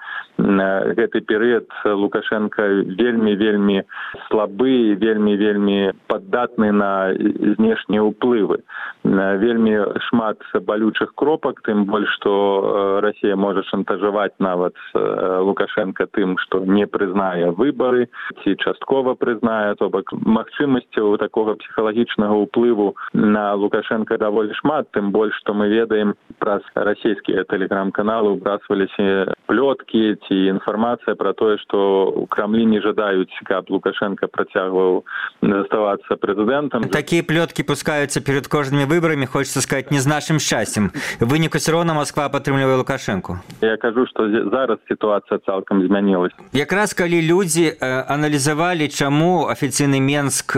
гэты перыяд Лукашенко вельмі слабы і вельмі паддатны на знешнія ўплывы. вельмі шмат балючых кропак, тым больш, што Расія можа шантажаваць нават Лукашенка тым, што не прызнае выбары ці часткова прызнае, то бок магчымасцяў такога псіхалагічнага ўплыву на Лукашенка даволі шмат, тым больш, што мы ведаем праз расійскія тэлеграм-каналы ўбрасваліся плёткі ці інфармацыя пра тое, што ў Крамлі не жадаюць, каб Лукашенка працягваў заставацца прэзідэнтам. Такія плёткі пускаюцца перед кожнымі выбарамі, хочется сказаць, не з нашым шчасцем. У выніку ўсё роўна Масква падтрымлівае Лукашенку. Я кажу, што зараз сітуацыя цалкам змянілася. Якраз калі людзі аналізавалі, чаму афіцыйны Менск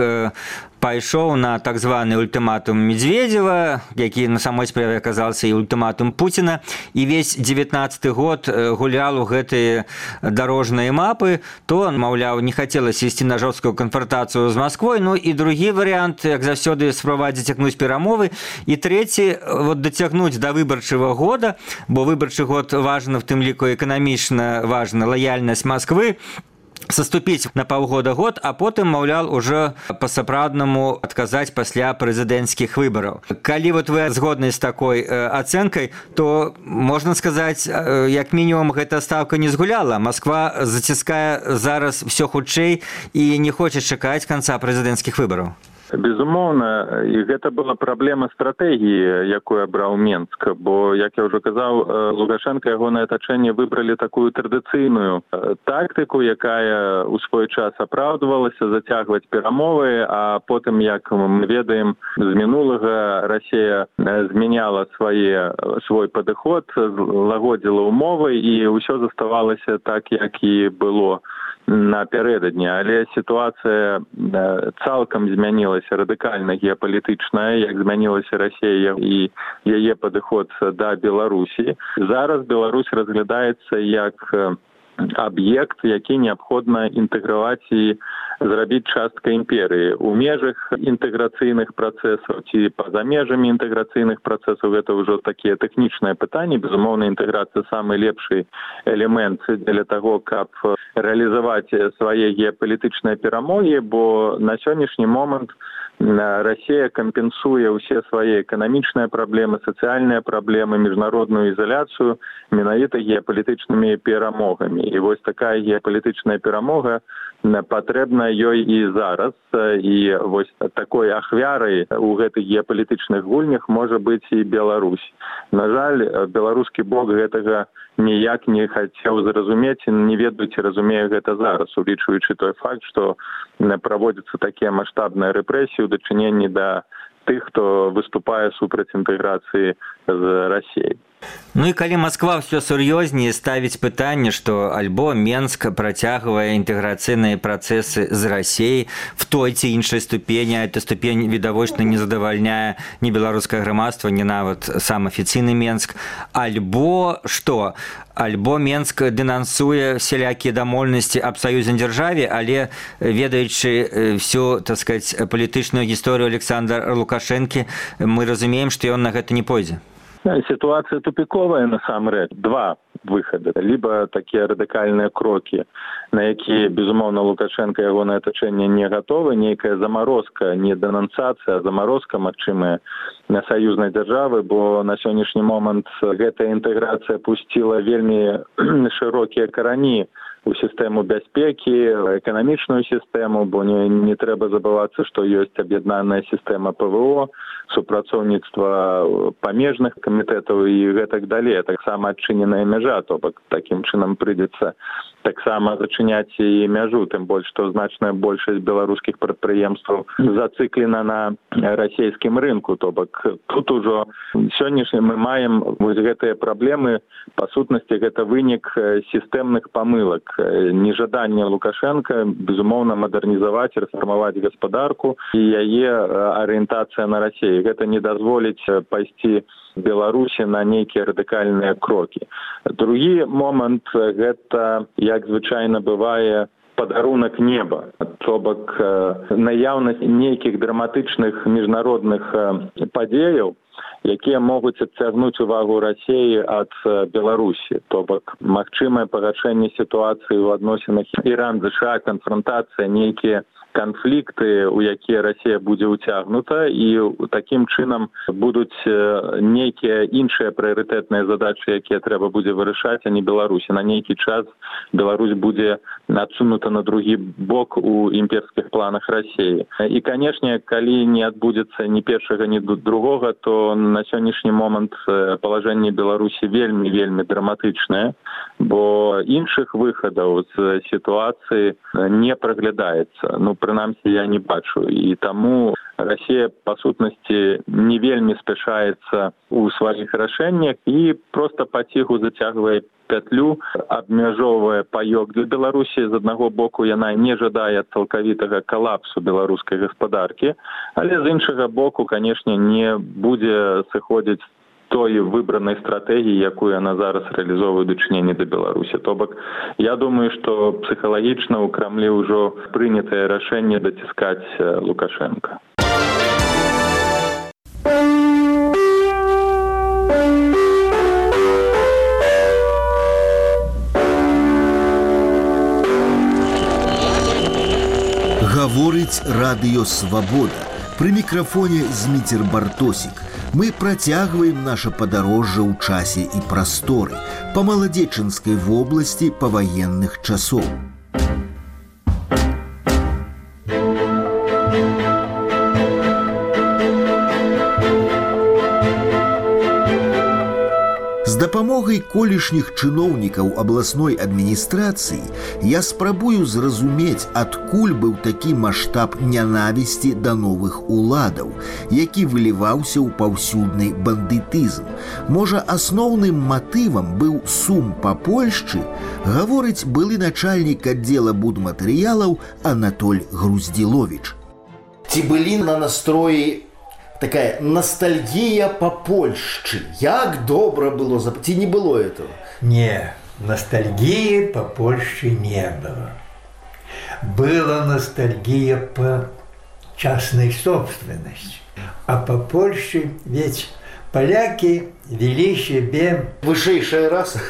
пайшоў на так званы ультыматум Медведева, які на самой справе аказаўся і ультыматум Пуціна, і весь 19-й год гулял у гэтыя дарожныя мапы, то, маўляў, не хацелася ісці на жорсткую канфронтацыю з Масквой, ну і другі варыянт, як заўсёды, спрабаваць зацягнуць перамовы, і трэці, дацягнуць да выбарчага года, бо выбарчы год важна, в тым ліку эканамічна важна лаяльнасць Масквы, саступіць на паўгода-год, а потым, маўляў, ужо па-сапраўднаму адказаць пасля прэзідэнцкіх выбараў. Калі вы згодны з такой ацэнкай, то можна сказаць, як мінімум гэта стаўка не згуляла. Масква заціскае зараз усё хутчэй і не хоча чакаць канца прэзідэнцкіх выбараў. Безумоўна, і гэта была праблема стратэгіі, якую абраў Менск, бо, як я ўжо казаў, Лукашенка і ягонае атачэнне выбралі такую традыцыйную тактыку, якая ў свой час апраўдвалася зацягваць перамовы, а потым, як мы ведаем, з мінулага Расія змяняла свой падыход, лагодзіла ўмовы, і ўсё заставалася так, як і было напярэдадні, але сітуацыя цалкам змянілася радыкальна геапалітычная, як змянілася Расія і яе падыход да Беларусі. Зараз Беларусь разглядаецца як аб'ект, які неабходна інтэграваць і зрабіць часткай імперыі. У межах інтэграцыйных працэсаў ці па-за межамі інтэграцыйных працэсаў гэта ўжо такія тэхнічныя пытанні. Безумоўна, інтэграцыя самы лепшы элемент для таго, каб рэалізаваць свае геапалітычныя перамогі, бо на сённяшні момант Расія кампенсуе ўсе свае эканамічныя праблемы, сацыяльныя праблемы, міжнародную ізаляцыю менавіта геапалітычнымі перамогамі. І вось такая геапалітычная перамога патрэбна ёй і зараз. І вось такой ахвярай у гэтых геапалітычных гульнях можа быць і Беларусь. На жаль, беларускі бок гэтага ніяк не хацеў зразумець і не ведаюць і разумее гэта зараз, улічваючы той факт, што праводзяцца такія маштабныя рэпрэсіі ў дачыненні да тых, хто выступае супраць інтэграцыі з Расіяй. Ну і калі Масква ўсё сур'ёзней ставіць пытанне, што альбо Менск працягвае інтэграцыйныя працэсы з Расіяй в той ці іншай ступені, а эта ступень відавочна не задавальняе ні беларускае грамадства, ні нават сам афіцыйны Менск, альбо што? Альбо Менск дэнансуе всялякія дамоўленасці аб саюзнай дзяржаве, але ведаючы всю, так сказаць, палітычную гісторыю Александра Лукашэнкі, мы разумеем, што ён на гэта не пойдзе. Ситуация тупиковая насамрэч. Два выхады. Либо такие радикальные кроки, на якія, безумоўна, Лукашенко і ягонае атачэнне не гатовы, нейкая замарозка, не дэнансацыя, а замарозка магчымая на саюзнай дзяржавы, бо на сённяшні момант гэтая інтэграцыя пусціла вельмі шырокія карані у сістэму бяспекі, эканамічную сістэму, бо не трэба забывацца, што ёсць аб'яднаная сістэма ПВО, супрацоўніцтва памежных камітэтаў і гэтак далей. Таксама адчыненая мяжа, то бок такім чынам прыйдзецца таксама зачыняць і мяжу, тым больш, што значная большасць беларускіх прадпрыемстваў зацыклена на расійскім рынку, то бок тут ужо сённяшні мы маем вось гэтыя праблемы, па сутнасці гэта вынік сістэмных памылак, нежаданне Лукашенка, безумоўна, мадэрнізаваць, рэфармаваць гаспадарку і яе арыентацыя на Расію. Гэта не дазволіць пайсці Беларусі на нейкія радыкальныя крокі. Другі момант – гэта, як звычайна бывае, падарунак неба. То бок наяўнасць нейкіх драматычных міжнародных падзеяў, якія могуць адцягнуць увагу Расіі ад Беларусі. То бок магчымае пагаршэнне сітуацыі ў адносінах Іран-ЗША, канфронтацыя, нейкія канфлікты, у якія Расія будзе ўцягнута, і такім чынам будуць нейкія іншыя прыярытэтныя задачы, якія трэба будзе вырашаць, а не Беларусі. На нейкі час Беларусь будзе адсунута на другі бок у імперскіх планах Расіі. І, канешне, калі не адбудзецца ні першага, ні другога, то на сённяшні момант палажэнне Беларусі вельмі драматычнае, бо іншых выхадаў з сітуацыі не праглядаецца. Прынамсі, я не бачу. І таму Расія, па сутнасці, не вельмі спяшаецца ў сваіх рашэннях і проста паціху зацягвае пятлю, абмяжоўвае паёк для Беларусі. З аднаго боку, яна не жадае цалкавітага калапсу беларускай гаспадаркі, але з іншага боку, канешне, не будзе сыходзіць той выбранай стратэгіі, якую яна зараз рэалізоўвае ў дачыненні да Беларусі. То бок, я думаю, што псіхалагічна ў Крамлі ўжо прынятае рашэнне даціскаць Лукашенка. Гаворыць радыё «Свабода». Пры мікрафоне Зміцер Бартосік. Мы працягваем наша падарожжа ў часе і прасторы па Маладзечынскай вобласці паваенных часоў. З дапамогай колішніх чыноўнікаў абласной адміністрацыі я спрабую зразумець, адкуль быў такі маштаб нянавісці да новых уладаў, які выліваўся ў паўсюдны бандытызм. Можа, асноўным матывам быў сум па Польшчы, гаворыць былы начальнік аддзела будматэрыялаў Анатоль Груздзіловіч. Ці былі на настроі такая ностальгия по Польшчы. Як добра было, ці не было этого? Не, ностальгии по Польше не было. Была ностальгия по частной собственности. А по Польше ведь поляки вели себе... Высшая раса.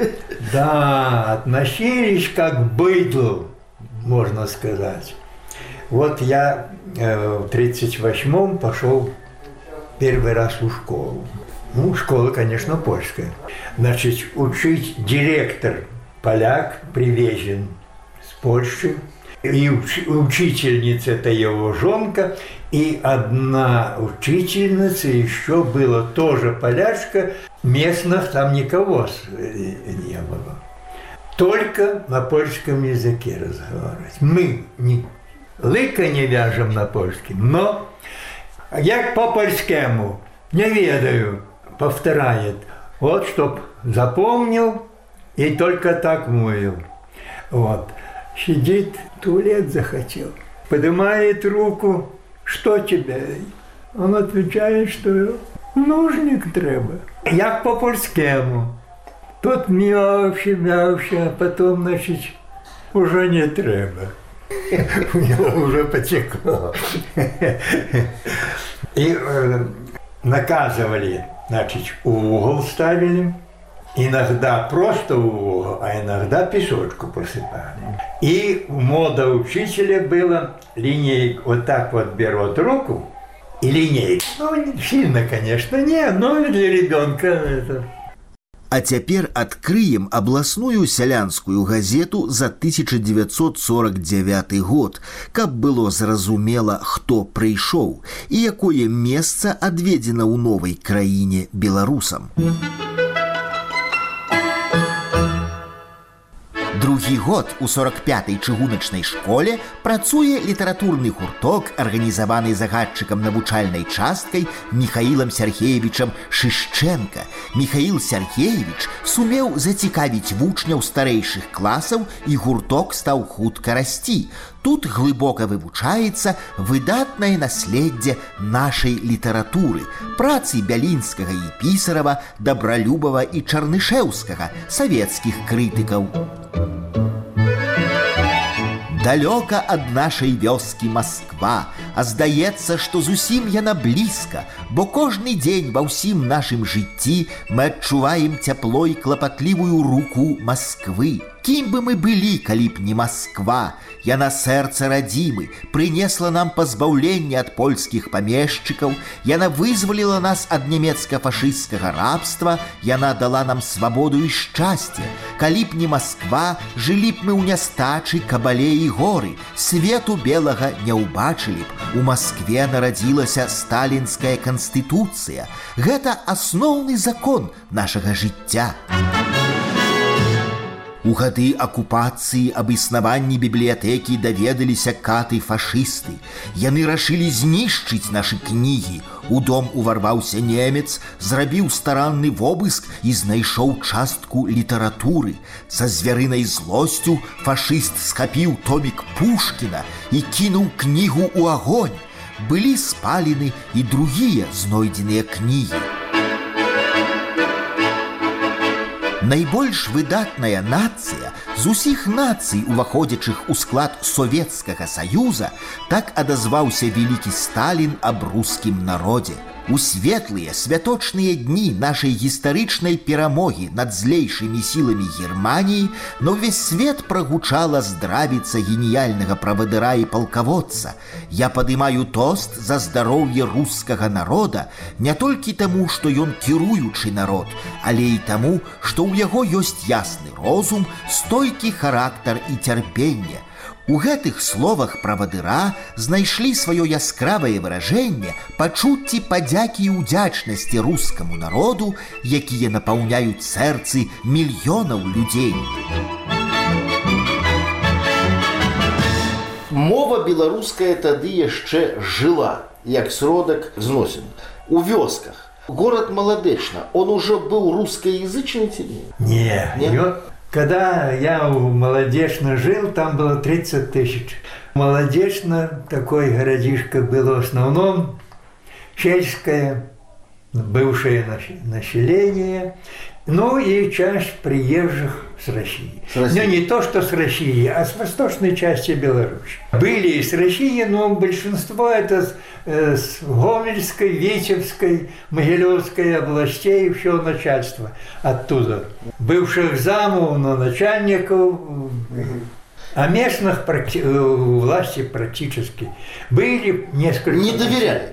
Да, относились как к быдлу, можно сказать. Вот я в 1938-м пошел первый раз в школу. Школа, конечно, польская. Значит, учить директор поляк привезен с Польши. И учительница – это его жонка. И одна учительница еще была тоже полячка. Местных там никого не было. Только на польском языке разговаривать. Мы лыка не вяжем на польском, но як по-польскому, не ведаю, повторяет. Вот, чтоб запомнил и только так мовил. Вот. Сидит, туалет захотел, поднимает руку, что тебе? Он отвечает, что нужник треба. Як по-польскому. Тут мявши, а потом, значит, уже не треба. У него уже потекло. И наказывали, значит, в угол ставили. Иногда просто в угол, а иногда песочку посыпали. И мода учителя была линейку, вот так вот берут руку и линейку. Ну, сильно, конечно, не, но для ребенка это... А цяпер адкрыем абласную сялянскую газету за 1949 год, каб было зразумела, хто прыйшоў і якое месца адведзена ў новай краіне беларусам. Другі год у 45-й чыгуначнай школе працуе літаратурны гурток, арганізаваны загадчыкам навучальнай часткай Михаілам Сяргеевічам Шышчэнка. Михаіл Сяргеевіч сумеў зацікавіць вучняў старэйшых класаў, і гурток стаў хутка расці. Тут глыбока вывучаецца выдатнае наследдзе нашай літаратуры, працы Бялінскага і Пісарава, Дабралюбава і Чарнышэўскага, савецкіх крытыкаў. Далёка ад нашай вёскі Масква, а здаецца, што зусім яна блізка, бо кожны дзень ва ўсім нашым жыцці мы адчуваем цяпло і клапатлівую руку Масквы. Кім бы мы былі, калі б не Москва, яна сэрца радзімы, прынесла нам пазбаўленне ад польскіх памешчыкаў, яна вызваліла нас ад нямецка-фашысцкага рабства, яна дала нам свабоду і шчасце. Калі б не Москва, жылі б мы ў нястачы, кабале і горы, свету белага не ўбачылі б. У Москве нарадзілася сталінская канстытуцыя. Гэта асноўны закон нашага жыцця. У гады акупацыі аб існаванні бібліятэкі даведаліся каты фашысты. Яны рашылі знішчыць нашы кнігі. У дом уварваўся немец, зрабіў старанны вобыск і знайшоў частку літаратуры. Са звярынай злосцю фашыст схапіў томік Пушкіна і кінуў кнігу ў агонь. Былі спалены і другія знойдзеныя кнігі. Найбольш выдатная нацыя з усіх нацый, уваходзячых у склад Советскага Саюза, так адазваўся вялікі Сталін аб рускім народзе. У светлыя святочныя дні нашай гістарычнай перамогі над злейшымі сіламі Германіі на ўвесь свет прагучала здравіца геніяльнага правадыра і палкаводца. Я падымаю тост за здароўе рускага народа не толькі таму, што ён кіруючы народ, але і таму, што ў яго ёсць ясны розум, стойкі характар і цярпенне. У гэтых словах правадыра знайшлі сваё яскравае выражэнне пачуцці падзякі і ўдзячнасці рускаму народу, якія напаўняюць сэрцы мільёнаў людзей. Мова беларуская тады яшчэ жыла, як сродак зносін. У вёсках. Город Маладэчна, он уже был русскоязычный тебе? Нет. Когда я в Молодечно жил, там было 30 тысяч. Молодечно, такой городишко было в основном сельское, бывшее население, ну и часть приезжих с России. Но не то, что с России, а с восточной части Беларуси. Были и с России, но большинство это с Гомельской, Витебской, Могилевской областей, все начальство оттуда. Бывших замов, но начальников, а местных власти практически были несколько. Не доверяли?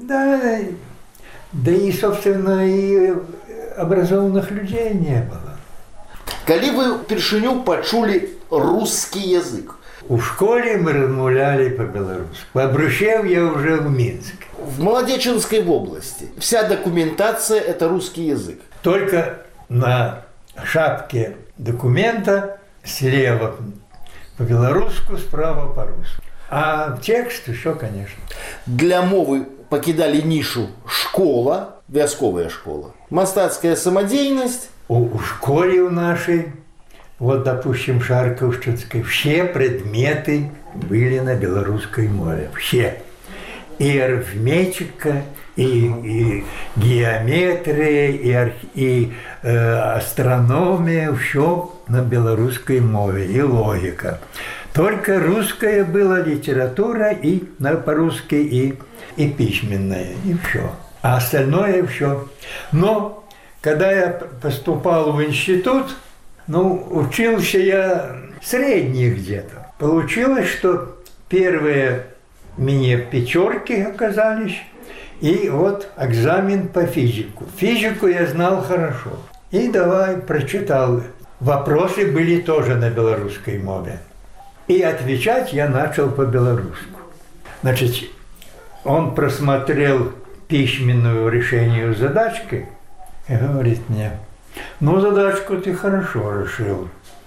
Да и, собственно, и образованных людей не было. Калі вы впершыню пачулі русский язык? В школе мы размовляли по-белорусски. Побрущев я уже в Минске. В Молодеченской области вся документация – это русский язык. Только на шапке документа слева по-белорусски, справа по-русски. А текст еще, конечно. Для мовы покидали нишу школа, вясковая школа, мастацкая самодеятельность. У школе у нашей, вот, допустим, Шарковщинской, все предметы были на белорусской мове. Все. И арифметика, и геометрия, и астрономия, все на белорусской мове, и логика. Только русская была литература и по-русски, и письменная, и все. А остальное все. Но когда я поступал в институт, учился я средний где-то. Получилось, что первые мне пятерки оказались, и вот экзамен по физику. Физику я знал хорошо. И давай прочитал. Вопросы были тоже на белорусской мове. И отвечать я начал по-белорусски. Значит, он просмотрел письменную решение задачки и говорит мне: ну, задачку ты хорошо решил.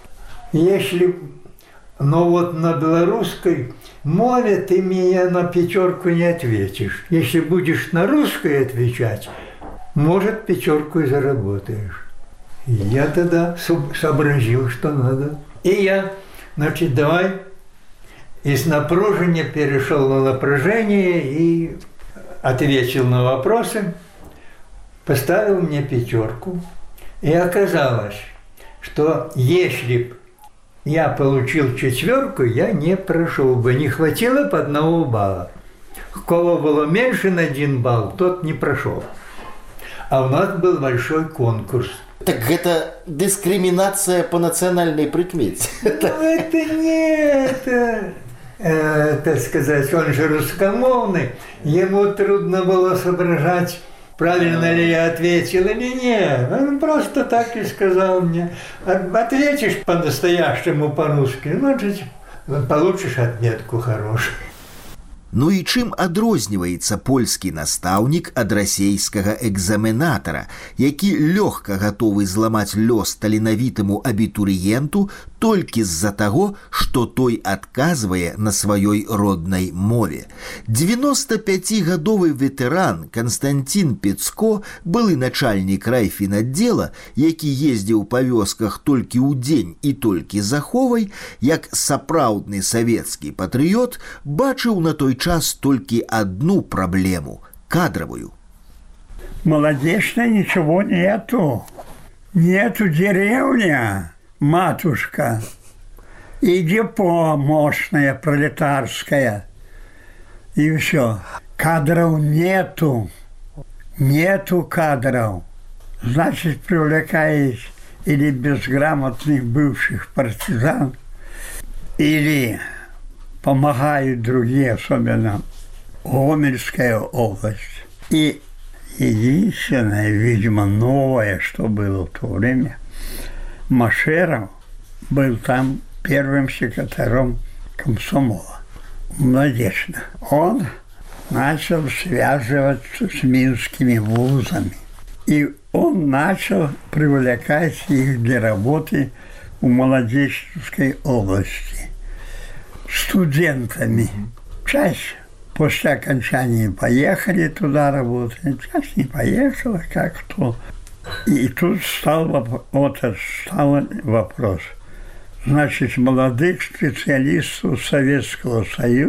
Если, но вот на белорусской мове ты меня на пятерку не ответишь. Если будешь на русской отвечать, может, пятерку и заработаешь. И я тогда сообразил, что надо. И я, значит, давай из напряжения перешел на напряжение и ответил на вопросы, поставил мне пятерку. И оказалось, что если бы я получил четверку, я не прошел бы, не хватило по 1 балла. У кого было меньше на 1 балл, тот не прошел. А у нас был большой конкурс. Так гэта дыскрымінацыя по нацыянальнай прыкмеце. Это не это, так сказать, он же русскомовный, ему трудно было соображать, правильно ли я ответил или нет. Он просто так и сказал мне. Ответишь по-настоящему по-русски, значит, получишь отметку хорошую. Ну і чым адрозніваецца польскі настаўнік ад расейскага экзаменатара, які лёгка гатовы зламаць лёс таленавітаму абітурыенту толькі з-за таго, што той адказвае на сваёй роднай мове. 95-гадовы ветэран Константин Пецко, былы начальнік райфінаддзела, які ездзіў па вёсках толькі ў дзень і толькі з аховай, як сапраўдны савецкі патрыёт, бачыў на той час только одну проблему – кадровую. Молодечно ничего нету. Нету деревня, матушка, и депо мощное, пролетарское. И все. Кадров нету. Нету кадров. Значит, привлекаешь или безграмотных бывших партизан, или помогают другие, особенно Гомельская область. И единственное, видимо, новое, что было в то время, Машеров был там первым секретарем комсомола. Надежда. Он начал связываться с минскими вузами. И он начал привлекать их для работы в Молодечной области. Студентами. Часть после окончания поехали туда работать, часть не поехала, как кто. И тут стал вопрос. Значит, молодых специалистов Советского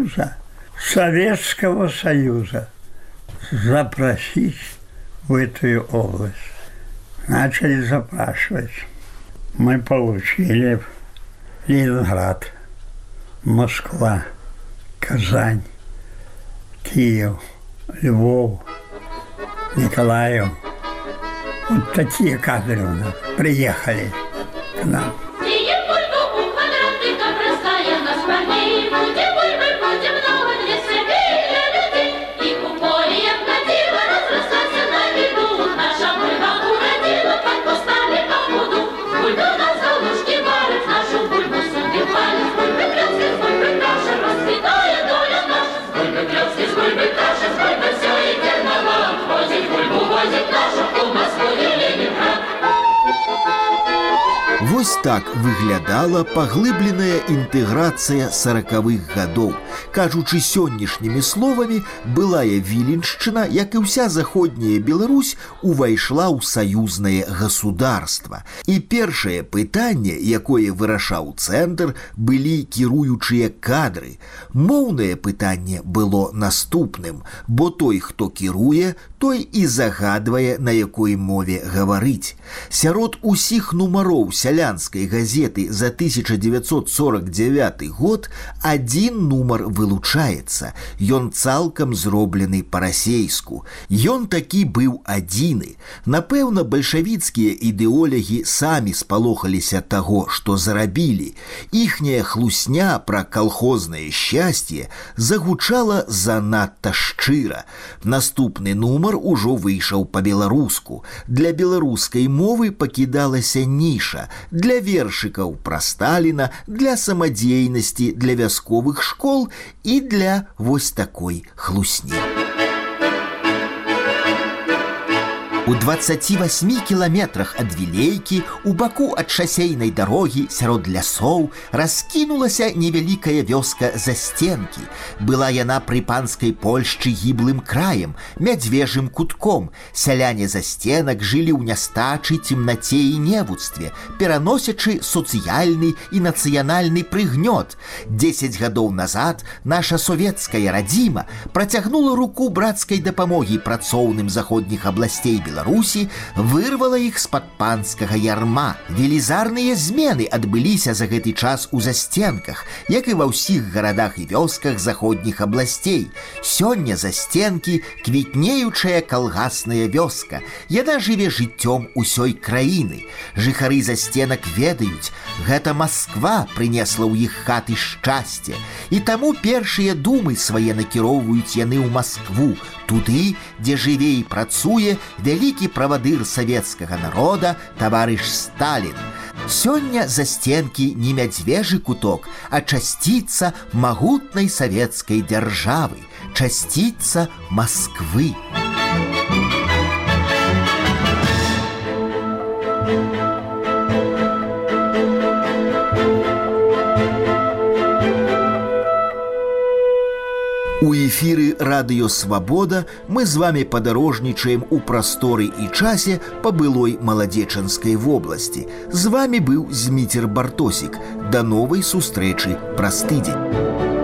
Союза запросить в эту область. Начали запрашивать. Мы получили Ленинград, Москва, Казань, Киев, Львов, Николаев. Вот такие кадры у нас приехали к нам. Вось так выглядала паглыбленая інтэграцыя 40-х гадоў. Кажучы сённяшнімі словамі, былая Віленшчына, як і ўся заходняя Беларусь, увайшла ў саюзнае государства. І першае пытанне, якое вырашаў цэнтр, былі кіруючыя кадры. Моўнае пытанне было наступным, бо той, хто кіруе, той і загадвае, на якой мове гаварыць. Сярод усіх нумароў сялянскай газеты за 1949 год адзін нумар вылучаецца. Ён цалкам зроблены па-расейску. Ён такі быў адзіны. Напэўна, бальшавіцкія ідэолягі самі спалохаліся таго, што зарабілі. Іхняя хлусня пра калхознае шчасце загучала занадта шчыра. Наступны нумар ужо выйшаў па-беларуску. Для беларускай мовы пакідалася ніша. Для вершыкаў пра Сталіна, для самадзейнасці, для вясковых школ і для вось такой хлусні. У 28 кіламетрах ад Вілейкі, у баку ад шасейнай дарогі, сярод лясоў, раскінулася невялікая вёска Застенкі. Была яна пры панскай Польшчы гіблым краем, мядзвежым кутком. Сяляне Застенак жылі ў нястачы, цемнаце і невуцтве, пераносячы сацыяльны і нацыянальны прыгнёт. 10 гадоў назад наша савецкая радзіма працягнула руку брацкай дапамогі працоўным заходніх абласцей Беларусі Беларусі вырвала іх з-пад панскага ярма. Велізарныя змены адбыліся за гэты час у засценках, як і ва ўсіх гарадах і вёсках заходніх абласцей. Сёння засценкі квітнеючая калгасная вёска. Яна жыве жыццём усёй краіны. Жыхары засценак ведаюць, гэта Масква прынесла ў іх хаты шчасце. І таму першыя думы свае накіроўваюць яны ў Маскву, туды, дзе жыве і працуе вялікі правадыр савецкага народа таварыш Сталін. Сёння засценкі не мядзвежы куток, а часціца магутнай савецкай дзяржавы, часціца Масквы. У эфіры радыё «Свабода» мы з вами падарожнічаем у прасторы і часе па былой Маладзечанскай вобласці. З вами быў Зміцер Бартосік. Да новай сустрэчы праз тыдзень.